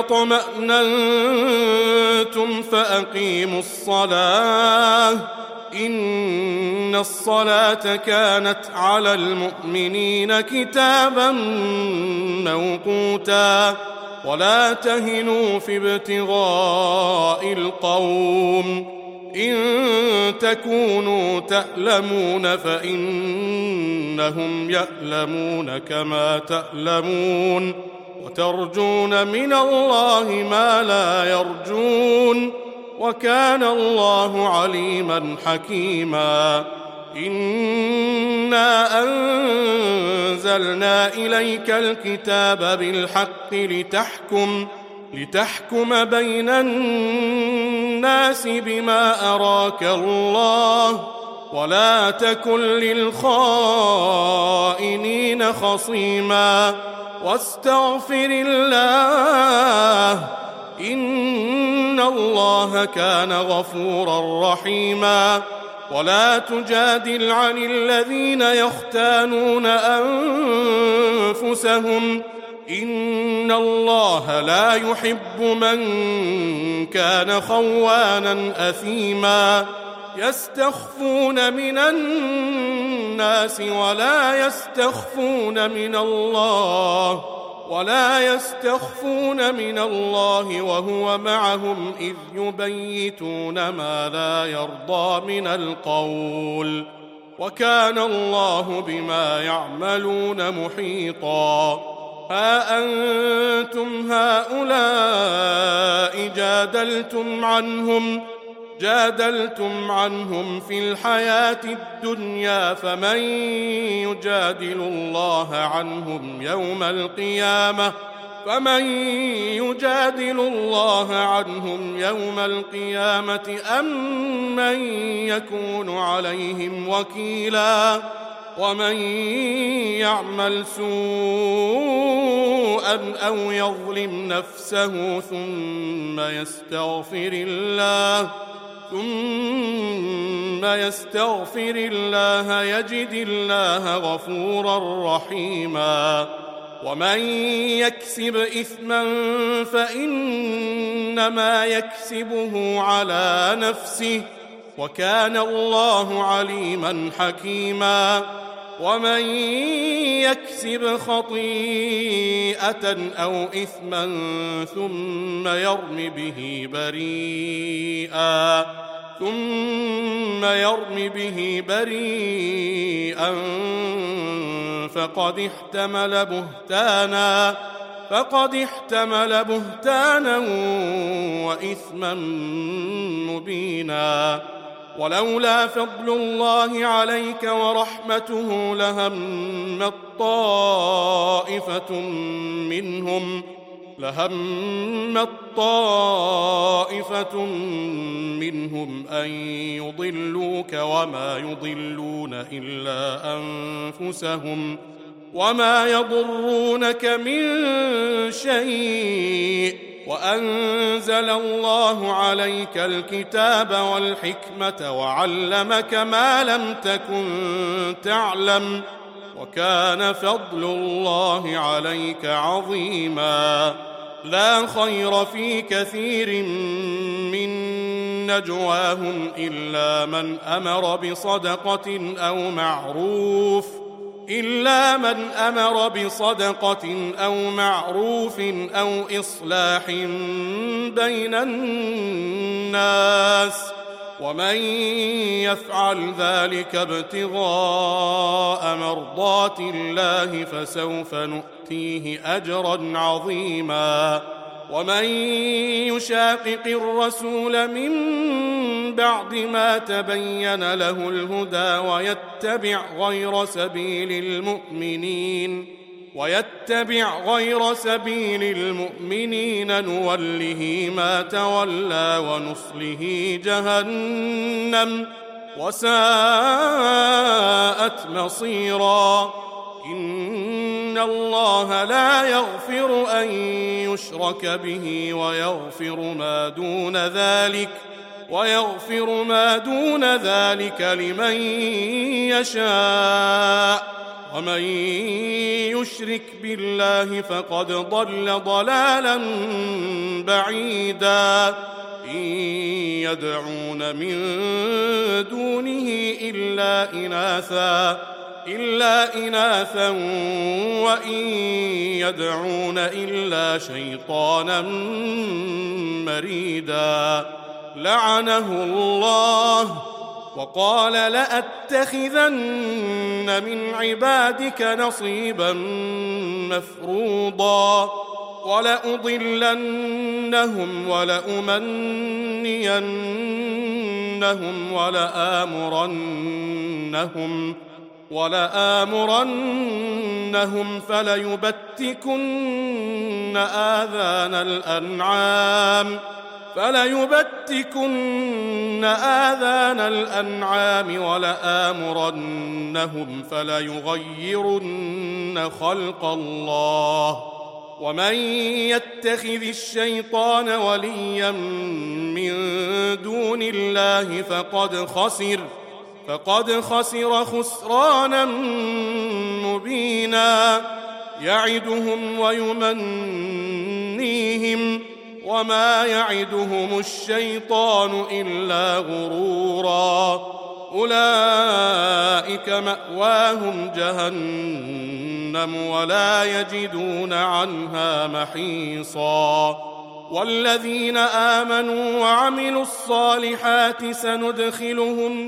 اطمأننتم فأقيموا الصلاة إن الصلاة كانت على المؤمنين كتابا موقوتا ولا تهنوا في ابتغاء القوم إن تكونوا تألمون فإنهم يألمون كما تألمون وترجون من الله ما لا يرجون وكان الله عليما حكيما إنا أنزلنا إليك الكتاب بالحق لتحكم لتحكم بين الناس بما أراك الله ولا تكن للخائنين خصيما واستغفر الله إن الله كان غفورا رحيما ولا تجادل عن الذين يختانون أنفسهم إن الله لا يحب من كان خوانا أثيما يستخفون من الناس ولا يستخفون من الله ولا يستخفون من الله وهو معهم إذ يبيتون ما لا يرضى من القول وكان الله بما يعملون محيطا ها أنتم هؤلاء جادلتم عنهم جادلتم عنهم في الحياة الدنيا فمن يجادل الله عنهم يوم القيامة فمن يجادل الله عنهم يوم القيامة أم من يكون عليهم وكيلا ومن يعمل سوءا أو يظلم نفسه ثم يستغفر الله ثم يستغفر الله يجد الله غفورا رحيما ومن يكسب إثما فإنما يكسبه على نفسه وكان الله عليما حكيما ومن يكسب خطيئة أو إثما ثم يرم به بريئا ثم يرم به بريئا فقد احتمل بهتانا فقد احتمل بهتانا وإثما مبينا ولولا فضل الله عليك ورحمته لهمت طائفة منهم لهمت طائفة منهم أن يضلوك وما يضلون إلا أنفسهم وما يضرونك من شيء وأنزل الله عليك الكتاب والحكمة وعلمك ما لم تكن تعلم وكان فضل الله عليك عظيما لا خير في كثير من نجواهم إلا من أمر بصدقة أو معروف إلا من أمر بصدقة أو معروف أو إصلاح بين الناس ومن يفعل ذلك ابتغاء مرضات الله فسوف نؤتيه أجرا عظيما ومن يشاقق الرسول من بعد ما تبين له الهدى ويتبع غير سبيل المؤمنين ويتبع غير سبيل المؤمنين نوله ما تولى ونصله جهنم وساءت مصيرا إن الله لا يغفر أن يشرك به ويغفر ما دون ذلك ويغفر ما دون ذلك لمن يشاء ومن يشرك بالله فقد ضل ضلالا بعيدا إن يدعون من دونه إلا إناثا إلا إناثا وإن يدعون إلا شيطانا مريدا لعنه الله وقال لأتخذن من عبادك نصيبا مفروضا ولأضلنهم ولأمنينهم ولآمرنهم ولآمرنهم فليبتكن آذان الأنعام فليبتكن آذان الأنعام ولآمرنهم فليغيرن خلق الله ومن يتخذ الشيطان وليا من دون الله فقد خسر فقد خسر خسرانا مبينا يعدهم ويمنيهم وما يعدهم الشيطان إلا غرورا أولئك مأواهم جهنم ولا يجدون عنها محيصا والذين آمنوا وعملوا الصالحات سندخلهم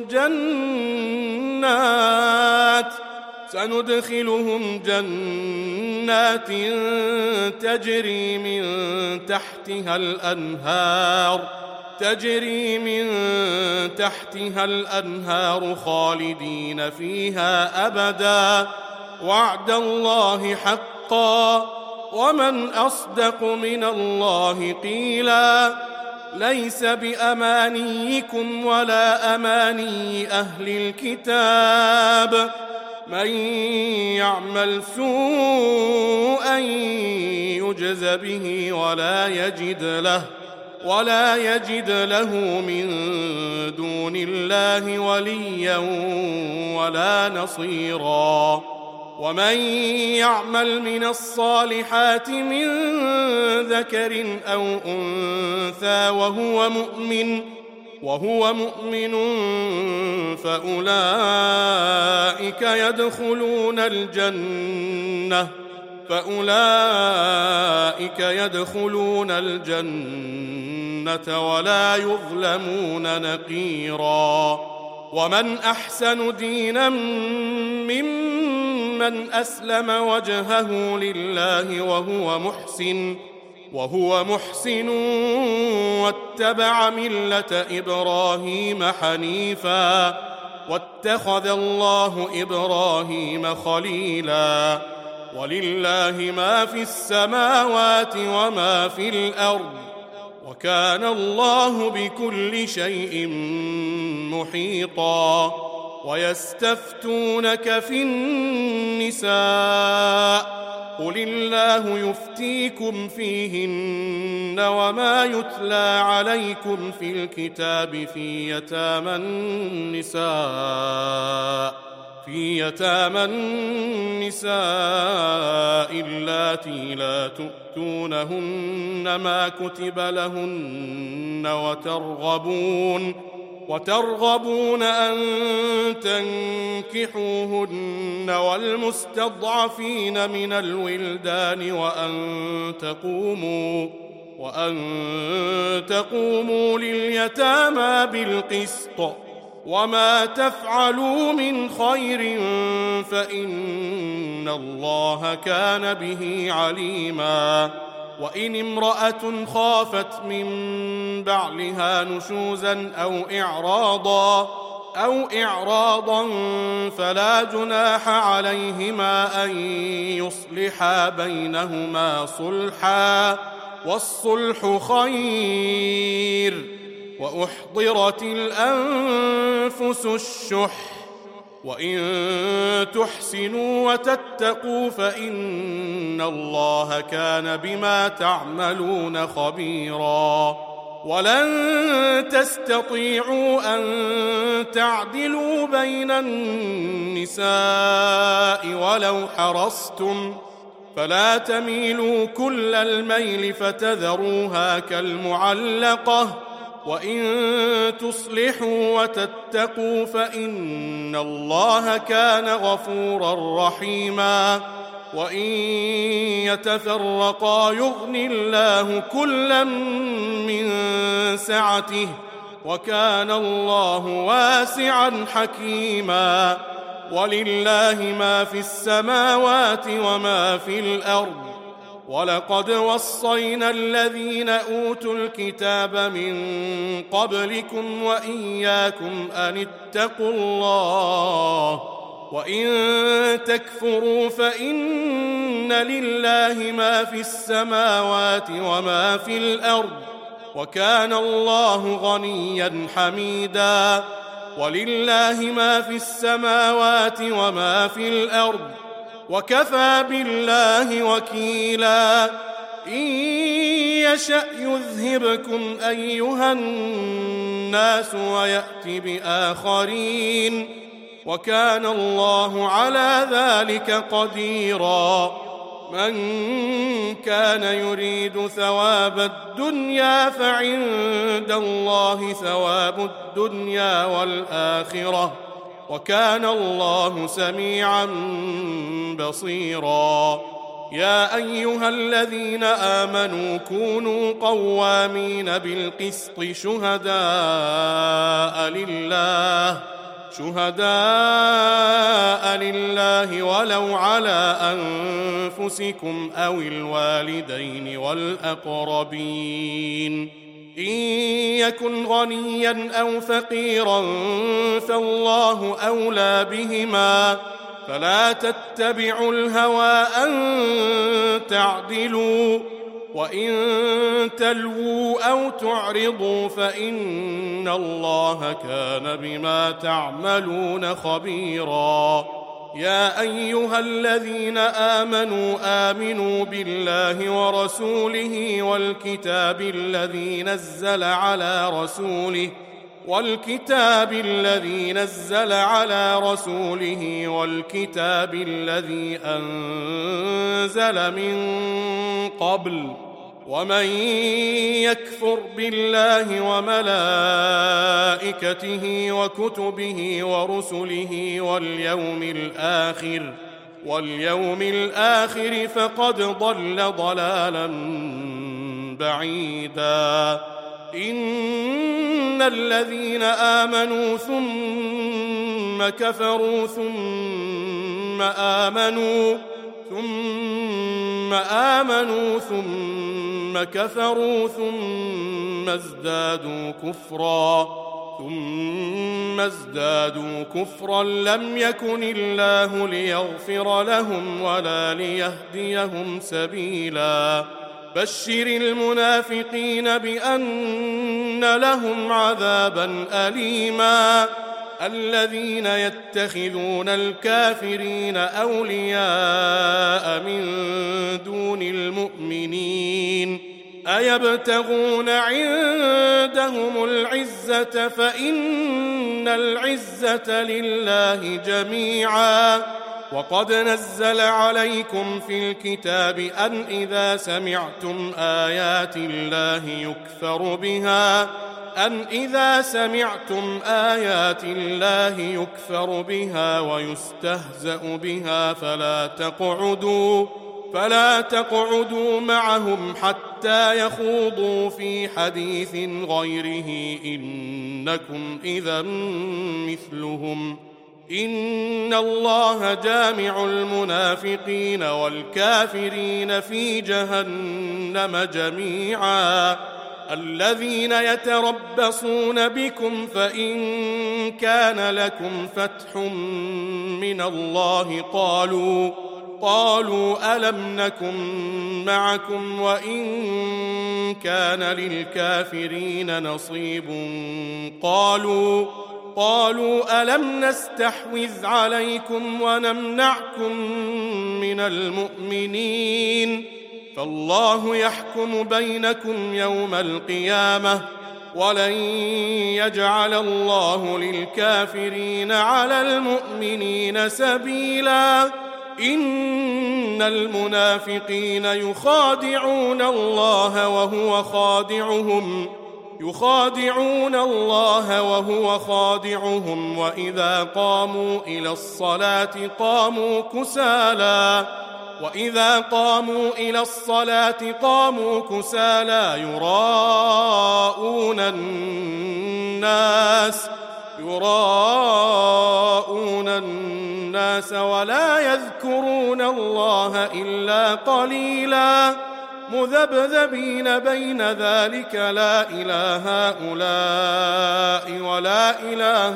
جنات سندخلهم جنات تجري من تحتها الأنهار تجري من تحتها الأنهار خالدين فيها أبدا وعد الله حقا ومن أصدق من الله قيلا ليس بأمانيكم ولا أماني أهل الكتاب من يعمل سوءا يجز به ولا يجد له ولا يجد له من دون الله وليا ولا نصيرا ومن يعمل من الصالحات من ذكر أو أنثى وهو مؤمن وهو مؤمن فأولئك يدخلون الجنة فأولئك يدخلون الجنة ولا يظلمون نقيرا ومن أحسن دينا ممن أسلم وجهه لله وهو محسن وهو محسن واتبع ملة إبراهيم حنيفا واتخذ الله إبراهيم خليلا ولله ما في السماوات وما في الأرض وكان الله بكل شيء محيطا ويستفتونك في النساء قل الله يفتيكم فيهن وما يتلى عليكم في الكتاب في يتامى النساء في يتامى النساء اللاتي لا تؤتونهن ما كتب لهن وترغبون وترغبون أن تنكحوهن والمستضعفين من الولدان وأن تقوموا وأن تقوموا لليتامى بالقسط وما تفعلوا من خير فإن الله كان به عليما وإن امرأة خافت من بعلها نشوزا أو إعراضا أو إعراضا فلا جناح عليهما أن يصلحا بينهما صلحا والصلح خير وأحضرت الأنفس الشح وإن تحسنوا وتتقوا فإن الله كان بما تعملون خبيرا ولن تستطيعوا أن تعدلوا بين النساء ولو حرصتم فلا تميلوا كل الميل فتذروها كالمعلقة وإن تصلحوا وتتقوا فإن الله كان غفورا رحيما وإن يتفرقا يغن الله كلا من سعته وكان الله واسعا حكيما ولله ما في السماوات وما في الأرض ولقد وصينا الذين أوتوا الكتاب من قبلكم وإياكم أن اتقوا الله وإن تكفروا فإن لله ما في السماوات وما في الأرض وكان الله غنيا حميدا ولله ما في السماوات وما في الأرض وكفى بالله وكيلا إن يشأ يذهبكم أيها الناس ويأت بآخرين وكان الله على ذلك قديرا من كان يريد ثواب الدنيا فعند الله ثواب الدنيا والآخرة وكان الله سميعا بصيرا. يا أيها الذين آمنوا كونوا قوامين بالقسط شهداء لله شهداء لله ولو على أنفسكم أو الوالدين والأقربين إن يكن غنيا أو فقيرا فالله أولى بهما فلا تتبعوا الهوى أن تعدلوا وإن تلووا أو تعرضوا فإن الله كان بما تعملون خبيرا. يا أيها الذين آمنوا آمنوا بالله ورسوله والكتاب الذي نزل على رسوله والكتاب الذي نزل على رسوله والكتاب الذي أنزل من قبل ومن يكفر بالله وملائكته وكتبه ورسله واليوم الآخر واليوم الآخر فقد ضل ضلالا بعيدا. إن الذين آمنوا ثم كفروا ثم آمنوا ثم آمنوا ثم كفروا ثم ازدادوا كفرا ثم ازدادوا كفرا لم يكن الله ليغفر لهم ولا ليهديهم سبيلا. بشر المنافقين بأن لهم عذابا أليما. الذين يتخذون الكافرين أولياء من دون المؤمنين أيبتغون عندهم العزة فإن العزة لله جميعا. وقد نزل عليكم في الكتاب أن إذا سمعتم آيات الله يكفر بها أن إذا سمعتم آيات الله يكفر بها ويستهزأ بها فلا تقعدوا فلا تقعدوا معهم حتى يخوضوا في حديث غيره إنكم إذا مثلهم إن الله جامع المنافقين والكافرين في جهنم جميعا. الذين يتربصون بكم فإن كان لكم فتح من الله قالوا قالوا ألم نكن معكم وإن كان للكافرين نصيب قالوا قالوا ألم نستحوذ عليكم ونمنعكم من المؤمنين فالله يحكم بينكم يوم القيامة ولن يجعل الله للكافرين على المؤمنين سبيلا. إن المنافقين يخادعون الله وهو خادعهم يخادعون الله وهو خادعهم وإذا قاموا إلى الصلاة قاموا كسالى وإذا قاموا إلى الصلاة قاموا كسالى يراءون الناس يراءون الناس ولا يذكرون الله إلا قليلا مذبذبين بين ذلك لا إله هؤلاء ولا إله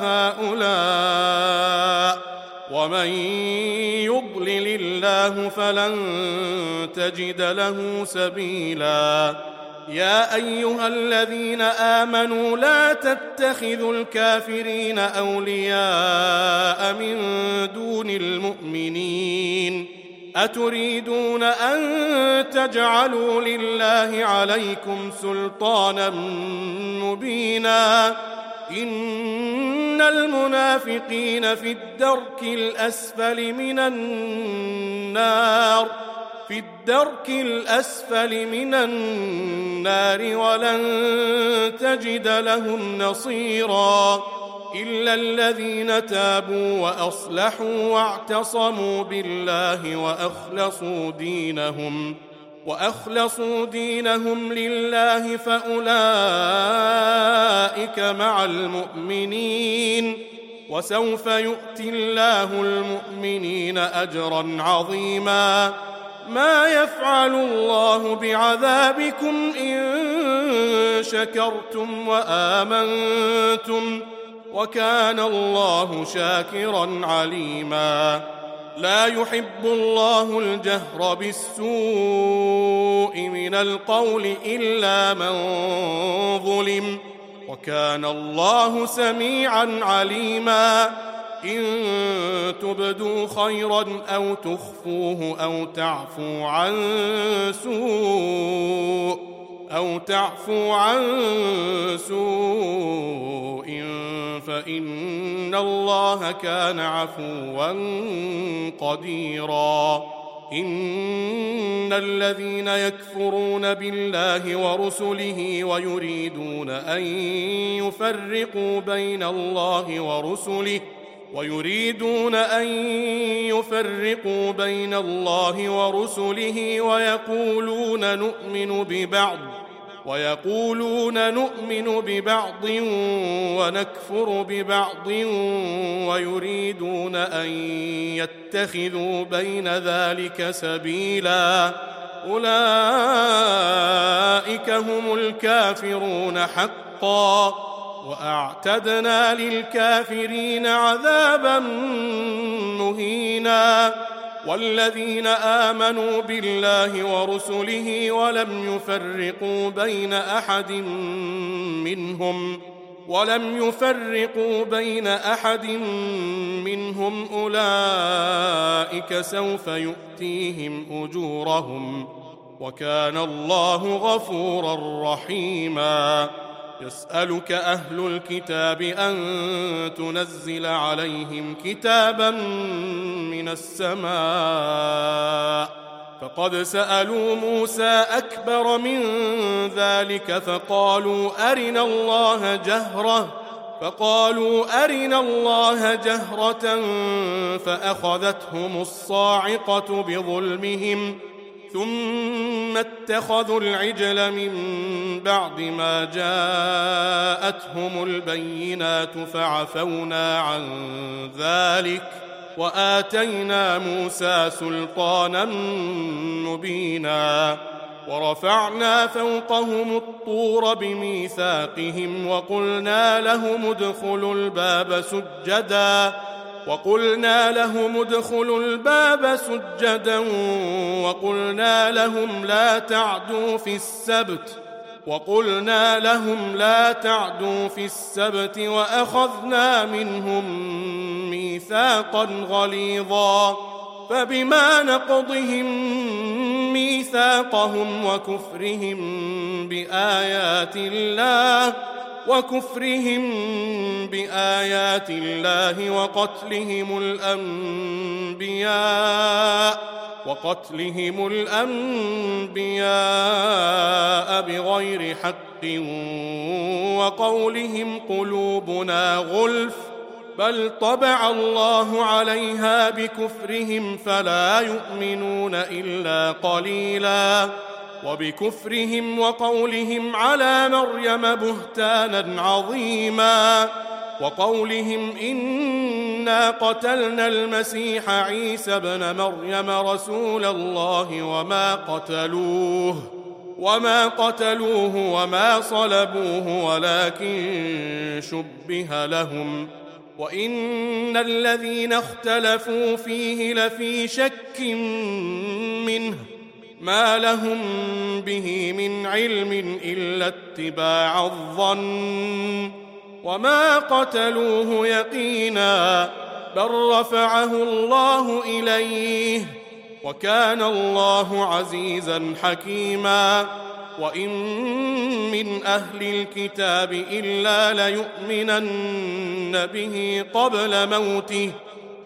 هؤلاء ومن يضلل الله فلن تجد له سبيلا. يا أيها الذين آمنوا لا تتخذوا الكافرين أولياء من دون المؤمنين أتريدون أن تجعلوا لله عليكم سلطانا مبينا إن المنافقين في الدرك الأسفل من النار في الدرك الأسفل من النار ولن تجد لهم نصيرا إلا الذين تابوا وأصلحوا واعتصموا بالله وأخلصوا دينهم وأخلصوا دينهم لله فأولئك مع المؤمنين وسوف يؤتي الله المؤمنين أجرا عظيما ما يفعل الله بعذابكم إن شكرتم وآمنتم وكان الله شاكرا عليما لا يحب الله الجهر بالسوء من القول إلا من ظلم وكان الله سميعا عليما إن تبدوا خيرا أو تخفوه أو تعفو عن سوء أو تعفو عن سوء فإن الله كان عفوا قديرا إن الذين يكفرون بالله ورسله ويريدون أن يفرقوا بين الله ورسله ويريدون أن يفرقوا بين الله ورسله ويقولون نؤمن ببعض ويقولون نؤمن ببعض ونكفر ببعض ويريدون أن يتخذوا بين ذلك سبيلا أولئك هم الكافرون حقا وأعتدنا للكافرين عذابا مهينا والذين آمنوا بالله ورسله ولم يفرقوا بين أحد منهم ولم يفرقوا بين أحد منهم أولئك سوف يؤتيهم أجورهم وكان الله غفورا رحيما يسألك أهل الكتاب أن تنزل عليهم كتابا من السماء فقد سألوا موسى أكبر من ذلك فقالوا أرنا الله جهرة فقالوا أرنا الله جهرة فأخذتهم الصاعقة بظلمهم ثم اتخذوا العجل من بعد ما جاءتهم البينات فعفونا عن ذلك وآتينا موسى سلطانا مبينا ورفعنا فوقهم الطور بميثاقهم وقلنا لهم ادخلوا الباب سجدا وقلنا لهم ادخلوا الباب سجدا وقلنا لهم لا تعدوا في السبت وقلنا لهم لا تعدوا في السبت وأخذنا منهم ميثاقا غليظا فبما نقضهم ميثاقهم وكفرهم بآيات الله وكفرهم بآيات الله وقتلهم الأنبياء وقتلهم الأنبياء بغير حق وقولهم قلوبنا غلف بل طبع الله عليها بكفرهم فلا يؤمنون إلا قليلا وبكفرهم وقولهم على مريم بهتانا عظيما وقولهم إنا قتلنا المسيح عيسى ابن مريم رسول الله وما قتلوه وما قتلوه وما صلبوه ولكن شبه لهم وإن الذين اختلفوا فيه لفي شك منه ما لهم به من علم إلا اتباع الظن وما قتلوه يقينا بل رفعه الله إليه وكان الله عزيزا حكيما وإن من أهل الكتاب إلا ليؤمنن به قبل موته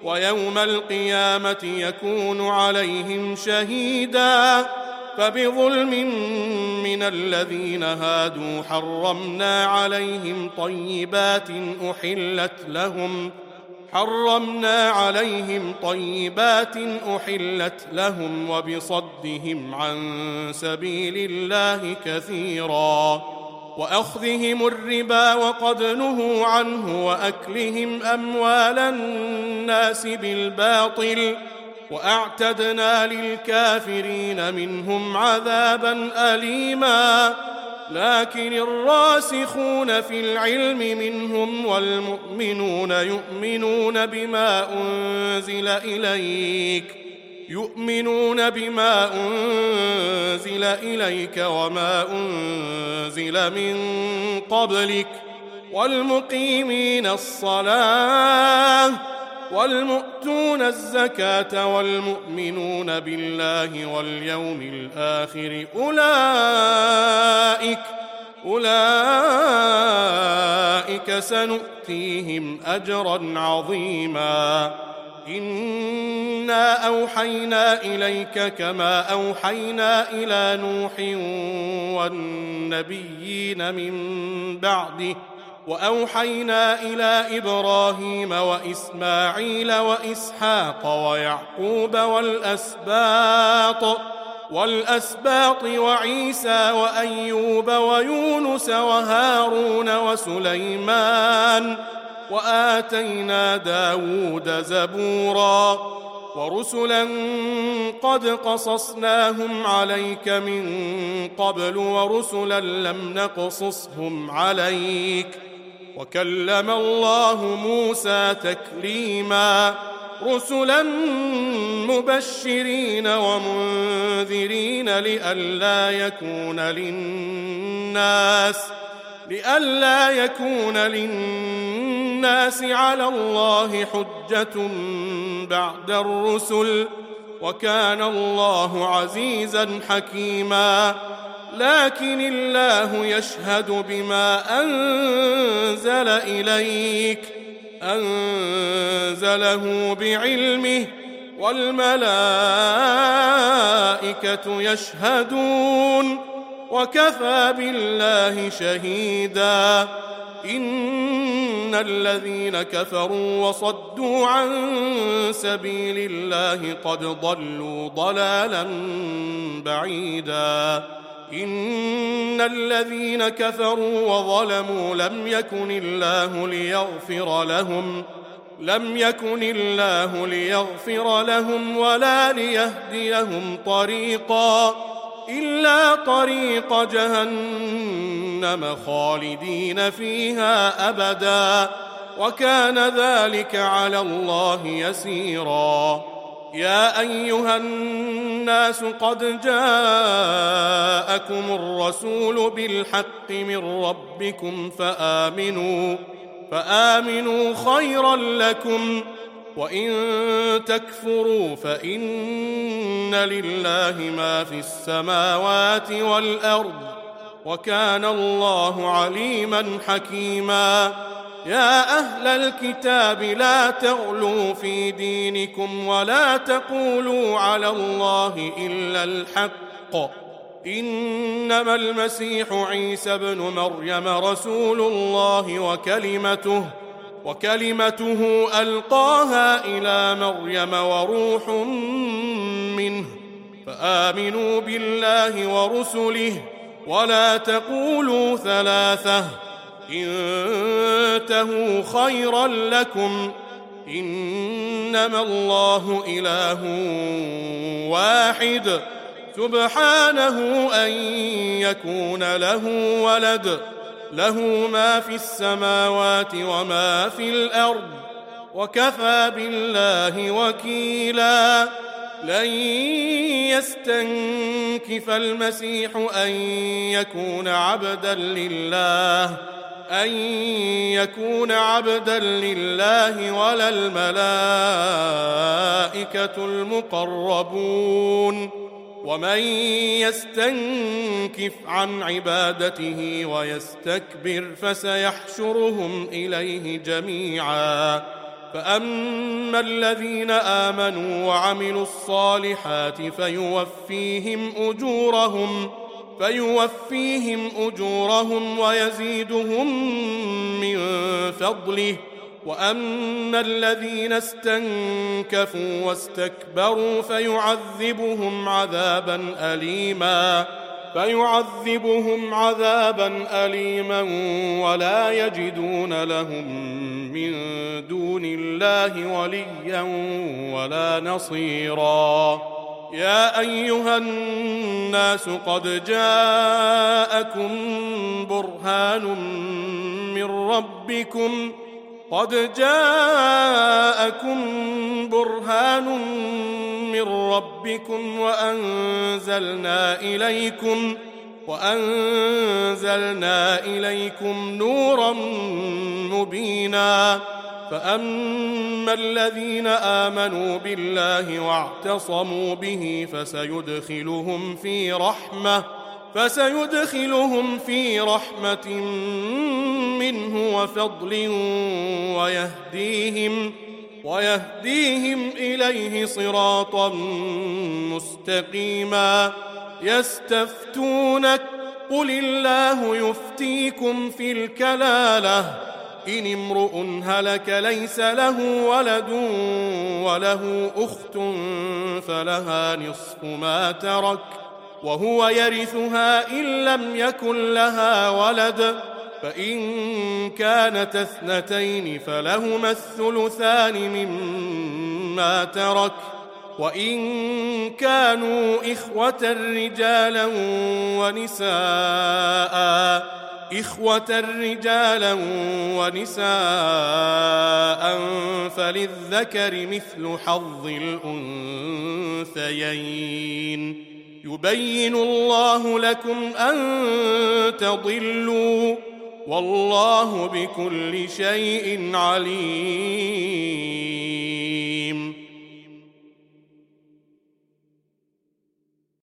ويوم القيامة يكون عليهم شهيدا. فبظلم من الذين هادوا حرمنا عليهم طيبات أحلت لهم حرمنا عليهم طيبات أحلت لهم وبصدهم عن سبيل الله كثيرا، وأخذهم الربا وقد نهوا عنه وأكلهم أموال الناس بالباطل، وأعتدنا للكافرين منهم عذابا أليما. لكن الراسخون في العلم منهم والمؤمنون يؤمنون بما أنزل إليك يؤمنون بما أنزل إليك وما أنزل من قبلك والمقيمين الصلاة والمؤتون الزكاة والمؤمنون بالله واليوم الآخر أولئك أولئك سنؤتيهم أجرا عظيما. إنا أوحينا إليك كما أوحينا إلى نوح والنبيين من بعده، وأوحينا إلى إبراهيم وإسماعيل وإسحاق ويعقوب والأسباط والأسباط وعيسى وأيوب ويونس وهارون وسليمان، وآتينا داود زبورا، ورسلا قد قصصناهم عليك من قبل ورسلا لم نقصصهم عليك، وكلم الله موسى تكليما. رسلا مبشرين ومنذرين لئلا يكون للناس لئلا يكون للناس على الله حجة بعد الرسل، وكان الله عزيزا حكيما. لكن الله يشهد بما أنزل إليك أنزله بعلمه والملائكة يشهدون وكفى بالله شهيدا. إن الذين كفروا وصدوا عن سبيل الله قد ضلوا ضلالا بعيدا. إن الذين كفروا وظلموا لم يكن الله ليغفر لهم لم يكن الله ليغفر لهم ولا ليهديهم طريقا إلا طريق جهنم خالدين فيها أبدا، وكان ذلك على الله يسيرا. يا أيها الناس قد جاءكم الرسول بالحق من ربكم فآمنوا فآمنوا خيرا لكم، وإن تكفروا فإن لله ما في السماوات والأرض، وكان الله عليما حكيما. يا أهل الكتاب لا تغلوا في دينكم ولا تقولوا على الله إلا الحق، إنما المسيح عيسى بن مريم رسول الله وكلمته وكلمته ألقاها إلى مريم وروح منه، فآمنوا بالله ورسله ولا تقولوا ثلاثة، انتهوا خيرا لكم، إنما الله إله واحد سبحانه أن يكون له ولد، له ما في السماوات وما في الأرض، وكفى بالله وكيلا. لن يستنكف المسيح أن يكون عبدا لله أن يكون عبدا لله ولا الملائكة المقربون، ومن يستنكف عن عبادته ويستكبر فسيحشرهم إليه جميعا. فأما الذين آمنوا وعملوا الصالحات فيوفيهم أجورهم فيوفيهم أجورهم ويزيدهم من فضله. وأما الذين استنكفوا واستكبروا فيعذبهم عذابا أليما فيعذبهم عذابا أليما ولا يجدون لهم من دون الله وليا ولا نصيرا. يا أيها الناس قد جاءكم برهان من ربكم قد جاءكم برهان من ربكم وأنزلنا إليكم وأنزلنا إليكم نورا مبينا. فأما الذين آمنوا بالله واعتصموا به فسيدخلهم في رحمة فسيدخلهم في رحمة منه وفضل ويهديهم ويهديهم إليه صراطا مستقيما. يستفتونك قل الله يفتيكم في الكلالة إن امرؤ هلك ليس له ولد وله أخت فلها نصف ما ترك وهو يرثها إن لم يكن لها ولد فإن كانت اثنتين فلهما الثلثان مما ترك وإن كانوا إخوة رجالا ونساء إخوة رجالا ونساء فللذكر مثل حظ الأنثيين. يبين الله لكم أن تضلوا والله بكل شيء عليم.